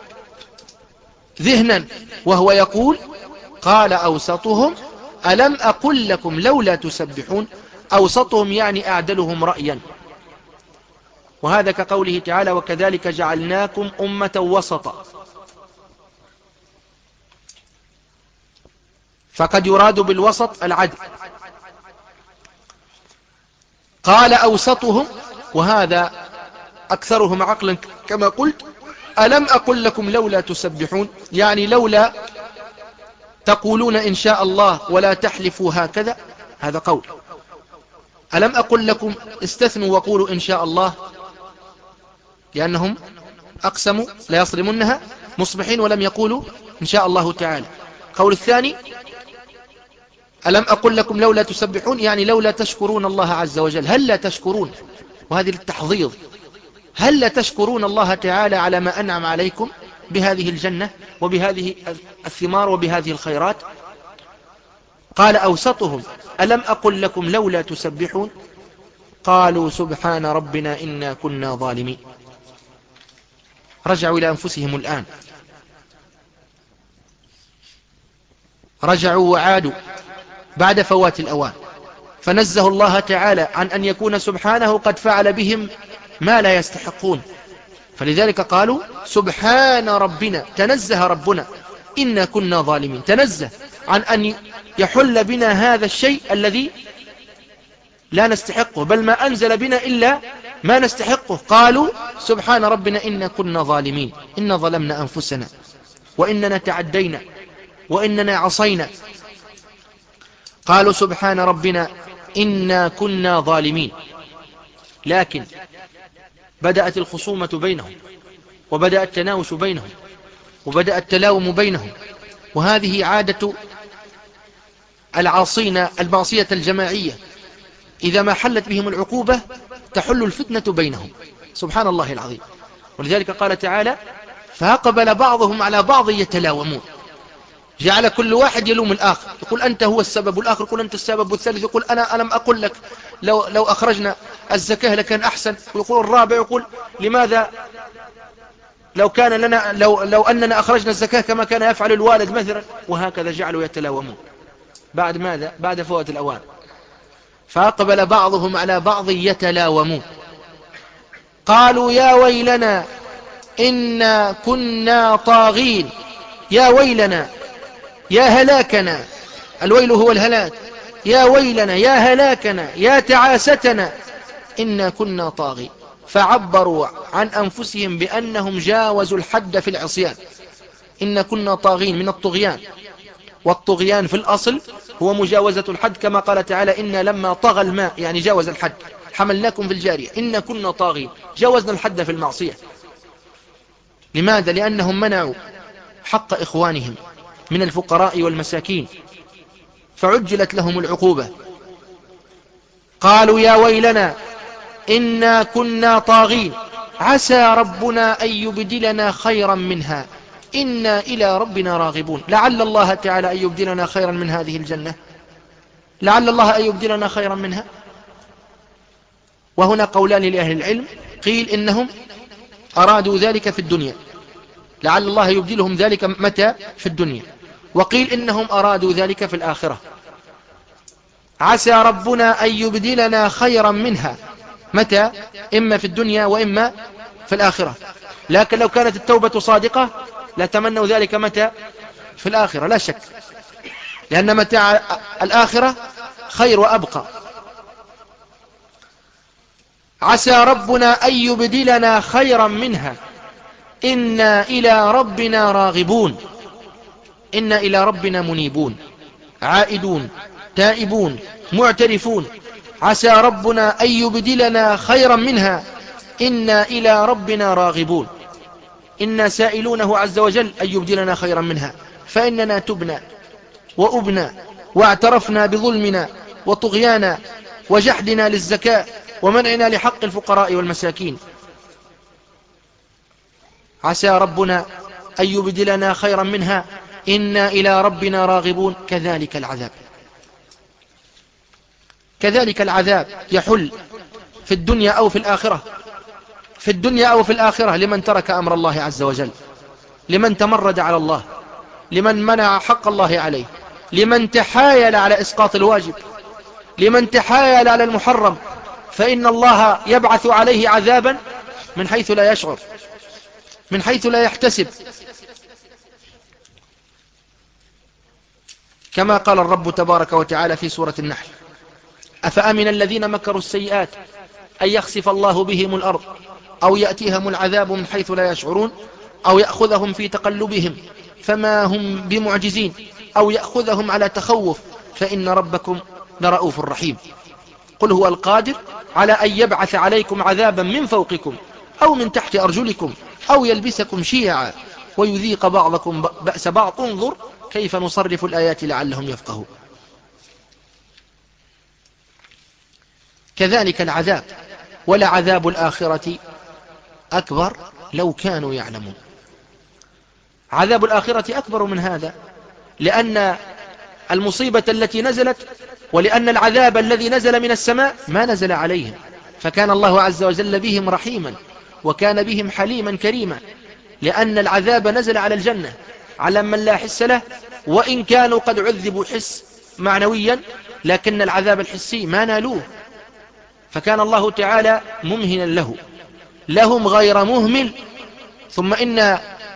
ذهنا، وهو يقول: قال أوسطهم ألم أقل لكم لولا تسبحون. أوسطهم يعني أعدلهم رأيا. وهذا كقوله تعالى: وكذلك جعلناكم أمة وسطا. فقد يراد بالوسط العدل. قال أوسطهم، وهذا أكثرهم عقلا كما قلت: ألم أقل لكم لولا تسبحون، يعني لولا تقولون إن شاء الله ولا تحلفوا هكذا. هذا قول. ألم أقل لكم استثنوا وقولوا إن شاء الله، لأنهم أقسموا لا يصرمنها مصبحين ولم يقولوا إن شاء الله تعالى. قول الثاني: ألم أقل لكم لولا تسبحون، يعني لولا تشكرون الله عز وجل. هل لا تشكرون؟ وهذه للتحضيض. هل لا تشكرون الله تعالى على ما أنعم عليكم بهذه الجنة وبهذه الثمار وبهذه الخيرات؟ قال أوسطهم ألم أقل لكم لولا تسبحون، قالوا سبحان ربنا إنا كنا ظالمين. رجعوا إلى أنفسهم الآن، رجعوا وعادوا بعد فوات الأوان، فنزه الله تعالى عن أن يكون سبحانه قد فعل بهم ما لا يستحقون. فلذلك قالوا سبحان ربنا، تنزه ربنا، إنا كنا ظالمين، تنزه عن أن يحل بنا هذا الشيء الذي لا نستحقه، بل ما أنزل بنا إلا ما نستحقه. قالوا سبحان ربنا إنا كنا ظالمين، إنا ظلمنا أنفسنا، وإننا تعدينا، وإننا عصينا. قالوا سبحان ربنا إنا كنا ظالمين. لكن بدأت الخصومة بينهم، وبدأ التناوش بينهم، وبدأ التلاوم بينهم. وهذه عادة العاصين المعصية الجماعية، إذا ما حلت بهم العقوبة تحل الفتنة بينهم. سبحان الله العظيم. ولذلك قال تعالى: فأقبل بعضهم على بعض يتلاومون. جعل كل واحد يلوم الآخر، يقول أنت هو السبب، والآخر يقول أنت السبب، والثالث يقول أنا ألم أقول لك لو, لو أخرجنا الزكاة لكان أحسن، ويقول الرابع يقول لماذا لو كان لنا لو, لو أننا أخرجنا الزكاة كما كان يفعل الوالد مثلا. وهكذا جعلوا يتلاومون. بعد ماذا؟ بعد فوات الأوان. فأقبل بعضهم على بعض يتلاومون. قالوا يا ويلنا إنا كنا طاغين، يا ويلنا، يا هلاكنا. الويل هو الهلاك. يا ويلنا، يا هلاكنا، يا تعاستنا، إنا كنا طاغين. فعبروا عن أنفسهم بأنهم جاوزوا الحد في العصيان. إنا كنا طاغين من الطغيان، والطغيان في الأصل هو مجاوزة الحد، كما قال تعالى: إنا لما طغى الماء، يعني جاوز الحد، حملناكم في الجارية. إنا كنا طاغين، جاوزنا الحد في المعصية. لماذا؟ لأنهم منعوا حق إخوانهم من الفقراء والمساكين، فعجلت لهم العقوبة. قالوا يا ويلنا إنا كنا طاغين عسى ربنا أن يبدلنا خيرا منها إنا إلى ربنا راغبون. لعل الله تعالى أن يبدلنا خيرا من هذه الجنة، لعل الله أن يبدلنا خيرا منها. وهنا قولان لأهل العلم، قيل إنهم أرادوا ذلك في الدنيا، لعل الله يبدلهم ذلك متى؟ في الدنيا. وقيل إنهم أرادوا ذلك في الآخرة. عسى ربنا أن يبدلنا خيرا منها متى؟ إما في الدنيا وإما في الآخرة. لكن لو كانت التوبة صادقة لتمنوا ذلك متى؟ في الآخرة لا شك، لأن متاع الآخرة خير وأبقى. عسى ربنا أن يبدلنا خيرا منها إنا إلى ربنا راغبون. إنا إلى ربنا منيبون، عائدون، تائبون، معترفون. عسى ربنا أن يبدلنا خيرا منها إنا إلى ربنا راغبون. إنا سائلونه عز وجل أن يبدلنا خيرا منها، فإننا تبنا وأبنا واعترفنا بظلمنا وطغيانا وجحدنا للزكاة ومنعنا لحق الفقراء والمساكين. عسى ربنا أن يبدلنا خيرا منها إنا إلى ربنا راغبون. كذلك العذاب، كذلك العذاب يحل في الدنيا أو في الآخرة، في الدنيا أو في الآخرة لمن ترك أمر الله عز وجل، لمن تمرد على الله، لمن منع حق الله عليه، لمن تحايل على إسقاط الواجب، لمن تحايل على المحرم، فإن الله يبعث عليه عذابا من حيث لا يشعر، من حيث لا يحتسب، كما قال الرب تبارك وتعالى في سورة النحل: أفأمن الذين مكروا السيئات أن يخسف الله بهم الأرض أو يأتيهم العذاب من حيث لا يشعرون أو يأخذهم في تقلبهم فما هم بمعجزين أو يأخذهم على تخوف فإن ربكم لرؤوف رحيم. قل هو القادر على أن يبعث عليكم عذابا من فوقكم أو من تحت أرجلكم أو يلبسكم شيعا ويذيق بعضكم بأس بعض. انظر كيف نصرف الآيات لعلهم يفقهون. كذلك العذاب، ولعذاب الآخرة أكبر لو كانوا يعلمون. عذاب الآخرة أكبر من هذا، لأن المصيبة التي نزلت ولأن العذاب الذي نزل من السماء ما نزل عليهم، فكان الله عز وجل بهم رحيما وكان بهم حليما كريما، لأن العذاب نزل على الجنة على من لا حس له، وإن كانوا قد عذبوا حس معنويا لكن العذاب الحسي ما نالوه، فكان الله تعالى ممهلا له لهم غير مهمل. ثم إن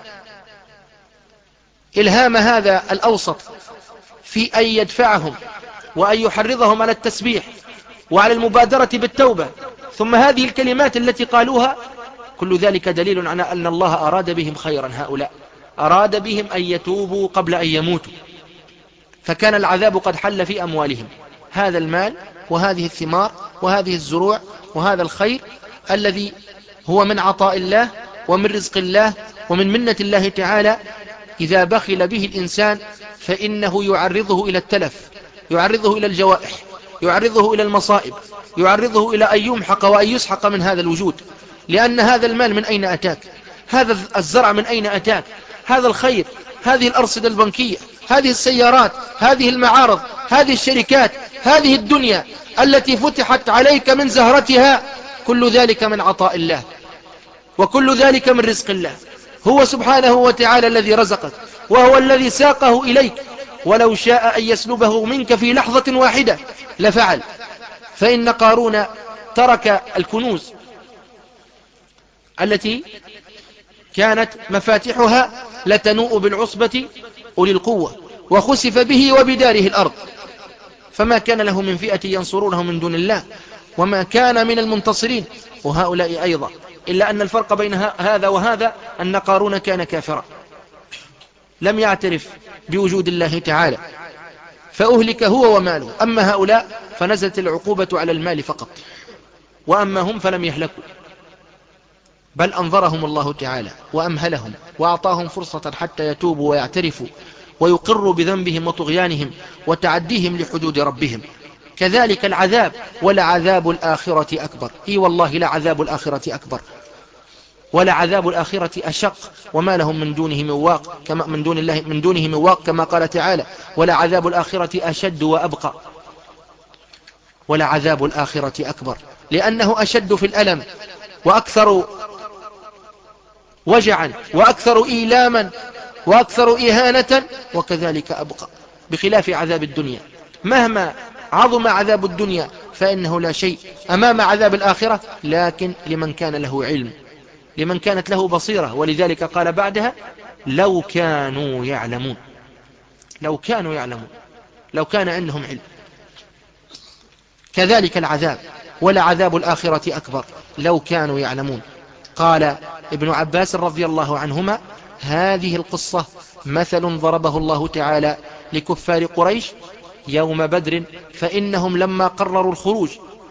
إلهام هذا الأوسط في أن يدفعهم وأن يحرضهم على التسبيح وعلى المبادرة بالتوبة، ثم هذه الكلمات التي قالوها، كل ذلك دليل على أن الله أراد بهم خيرا. هؤلاء أراد بهم أن يتوبوا قبل أن يموتوا، فكان العذاب قد حل في أموالهم، هذا المال وهذه الثمار وهذه الزروع وهذا الخير الذي هو من عطاء الله ومن رزق الله ومن منة الله تعالى. إذا بخل به الإنسان فإنه يعرضه إلى التلف، يعرضه إلى الجوائح، يعرضه إلى المصائب، يعرضه إلى أن يمحق وأن يسحق من هذا الوجود. لأن هذا المال من أين أتاك؟ هذا الزرع من أين أتاك؟ هذا الخير، هذه الأرصدة البنكية، هذه السيارات، هذه المعارض، هذه الشركات، هذه الدنيا التي فتحت عليك من زهرتها، كل ذلك من عطاء الله وكل ذلك من رزق الله. هو سبحانه وتعالى الذي رزقك وهو الذي ساقه إليك، ولو شاء أن يسلبه منك في لحظة واحدة لفعل. فإن قارون ترك الكنوز التي كانت مفاتحها لتنوء بالعصبة أولي القوة، وخسف به وبداره الأرض، فما كان له من فئة ينصرونه من دون الله وما كان من المنتصرين. وهؤلاء أيضا، إلا أن الفرق بين هذا وهذا أن قارون كان كافرا لم يعترف بوجود الله تعالى فأهلك هو وماله. أما هؤلاء فنزلت العقوبة على المال فقط، وأما هم فلم يهلكوا، بل أنظرهم الله تعالى وأمهلهم وأعطاهم فرصة حتى يتوبوا ويعترفوا ويقروا بذنبهم وطغيانهم وتعديهم لحدود ربهم. كذلك العذاب، ولعذاب الآخرة أكبر. إي والله لعذاب الآخرة أكبر، ولعذاب الآخرة أشق، وما لهم من دونه من واق، كما من دون الله من دونه من واق، كما قال تعالى: ولعذاب الآخرة أشد وأبقى. ولعذاب الآخرة أكبر لأنه أشد في الألم وأكثر وجعا وأكثر إيلاما وأكثر إهانة، وكذلك أبقى، بخلاف عذاب الدنيا. مهما عظم عذاب الدنيا فإنه لا شيء أمام عذاب الآخرة، لكن لمن كان له علم، لمن كانت له بصيرة. ولذلك قال بعدها: لو كانوا يعلمون، لو كانوا يعلمون، لو كان عندهم علم. كذلك العذاب، ولعذاب الآخرة أكبر لو كانوا يعلمون. قال ابن عباس رضي الله عنهما: هذه القصة مثل ضربه الله تعالى لكفار قريش يوم بدر، فإنهم لما قرروا الخروج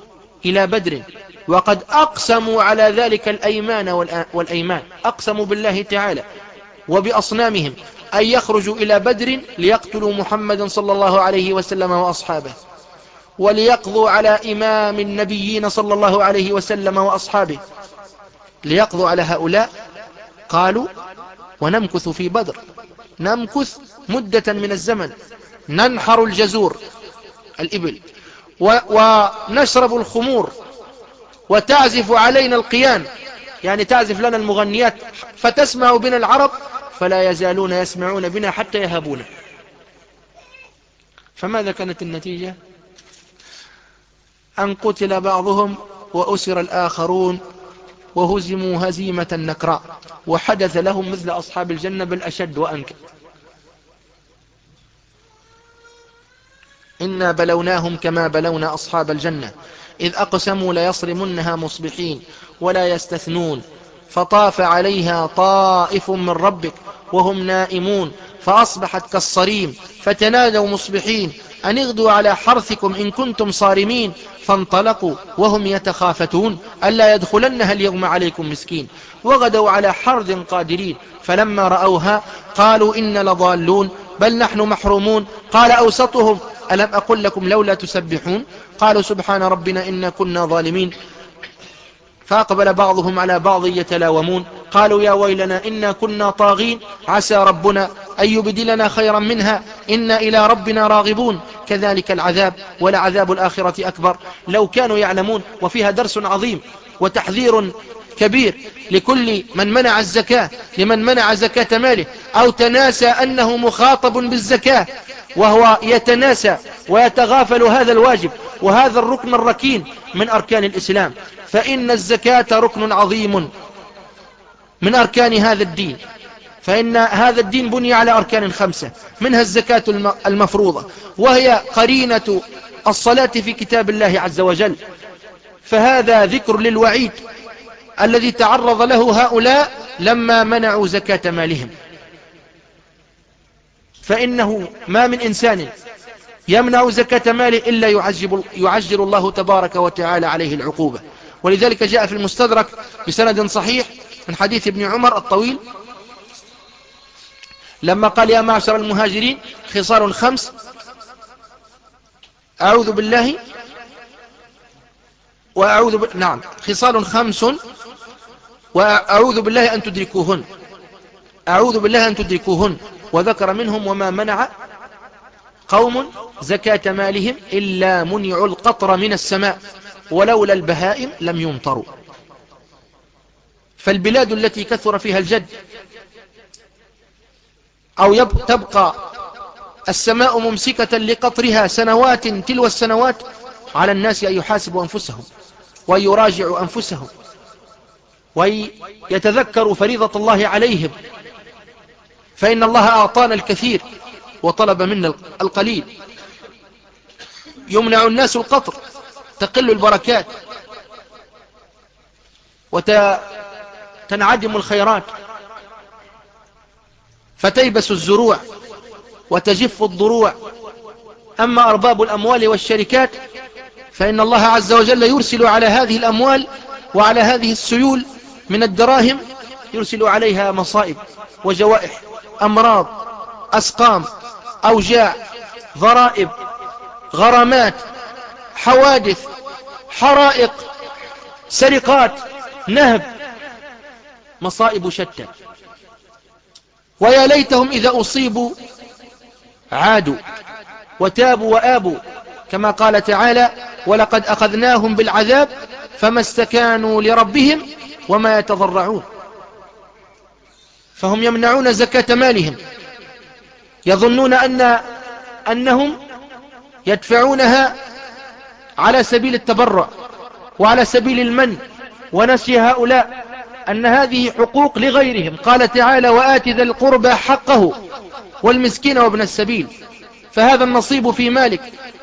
إلى بدر، وقد أقسموا على ذلك الأيمان والأيمان، أقسموا بالله تعالى وبأصنامهم أن يخرجوا إلى بدر ليقتلوا محمدا صلى الله عليه وسلم وأصحابه، وليقضوا على إمام النبيين صلى الله عليه وسلم وأصحابه، ليقضوا على هؤلاء. قالوا ونمكث في بدر، نمكث مدة من الزمن، ننحر الجزور الإبل ونشرب الخمور وتعزف علينا القيان، يعني تعزف لنا المغنيات فتسمع بنا العرب، فلا يزالون يسمعون بنا حتى يهابونا. فماذا كانت النتيجة؟ أن قتل بعضهم وأسر الآخرون وهزموا هزيمة نكراء، وحدث لهم مثل أصحاب الجنة بل أشد وأنكر. إنا بلوناهم كما بلونا أصحاب الجنة إذ أقسموا ليصرمنها مصبحين ولا يستثنون، فطاف عليها طائف من ربك وهم نائمون فأصبحت كالصريم، فتنادوا مصبحين أن اغدوا على حرثكم إن كنتم صارمين، فانطلقوا وهم يتخافتون ألا يدخلنها اليوم عليكم مسكين، وغدوا على حرد قادرين، فلما رأوها قالوا إن لضالون بل نحن محرومون. قال أوسطهم ألم أقل لكم لولا تسبحون؟ قالوا سبحان ربنا إنا كنا ظالمين. فأقبل بعضهم على بعض يتلاومون قالوا يا ويلنا إنا كنا طاغين عسى ربنا أن يبدلنا خيرا منها إنا إلى ربنا راغبون. كذلك العذاب ولعذاب الآخرة أكبر لو كانوا يعلمون. وفيها درس عظيم وتحذير كبير لكل من منع الزكاة، لمن منع زكاة ماله أو تناسى أنه مخاطب بالزكاة وهو يتناسى ويتغافل هذا الواجب وهذا الركن الركين من أركان الإسلام، فإن الزكاة ركن عظيم من أركان هذا الدين، فإن هذا الدين بني على أركان خمسة، منها الزكاة المفروضة وهي قرينة الصلاة في كتاب الله عز وجل. فهذا ذكر للوعيد الذي تعرض له هؤلاء لما منعوا زكاة مالهم، فإنه ما من إنسان يمنع زكاة ماله إلا يعجب يعجل الله تبارك وتعالى عليه العقوبة. ولذلك جاء في المستدرك بسند صحيح من حديث ابن عمر الطويل لما قال يا معشر المهاجرين خصال خمس أعوذ بالله وأعوذ ب... نعم خصال خمس وأعوذ بالله أن تدركوهن، أعوذ بالله أن تدركوهن، وذكر منهم وما منع قوم زكاة مالهم إلا منعوا القطر من السماء ولولا البهائم لم يمطروا. فالبلاد التي كثر فيها الجد أو يب... تبقى السماء ممسكة لقطرها سنوات تلو السنوات، على الناس أن يحاسبوا أنفسهم ويراجعوا أنفسهم ويتذكروا فريضة الله عليهم، فإن الله أعطانا الكثير وطلب منا القليل. يمنع الناس القطر تقل البركات وتنعدم الخيرات فتيبس الزروع وتجف الضروع. أما أرباب الأموال والشركات فإن الله عز وجل يرسل على هذه الأموال وعلى هذه السيول من الدراهم يرسل عليها مصائب وجوائح، أمراض، أسقام، أوجاع، ضرائب، غرامات، حوادث، حرائق، سرقات، نهب، مصائب شتى. ويا ليتهم إذا أصيبوا عادوا وتابوا وآبوا، كما قال تعالى ولقد أخذناهم بالعذاب فما استكانوا لربهم وما يتضرعون. فهم يمنعون زكاة مالهم يظنون أن أنهم يدفعونها على سبيل التبرع وعلى سبيل المن، ونسي هؤلاء أن هذه حقوق لغيرهم. قال تعالى وآت ذا القربى حقه والمسكين وابن السبيل. فهذا النصيب في مالك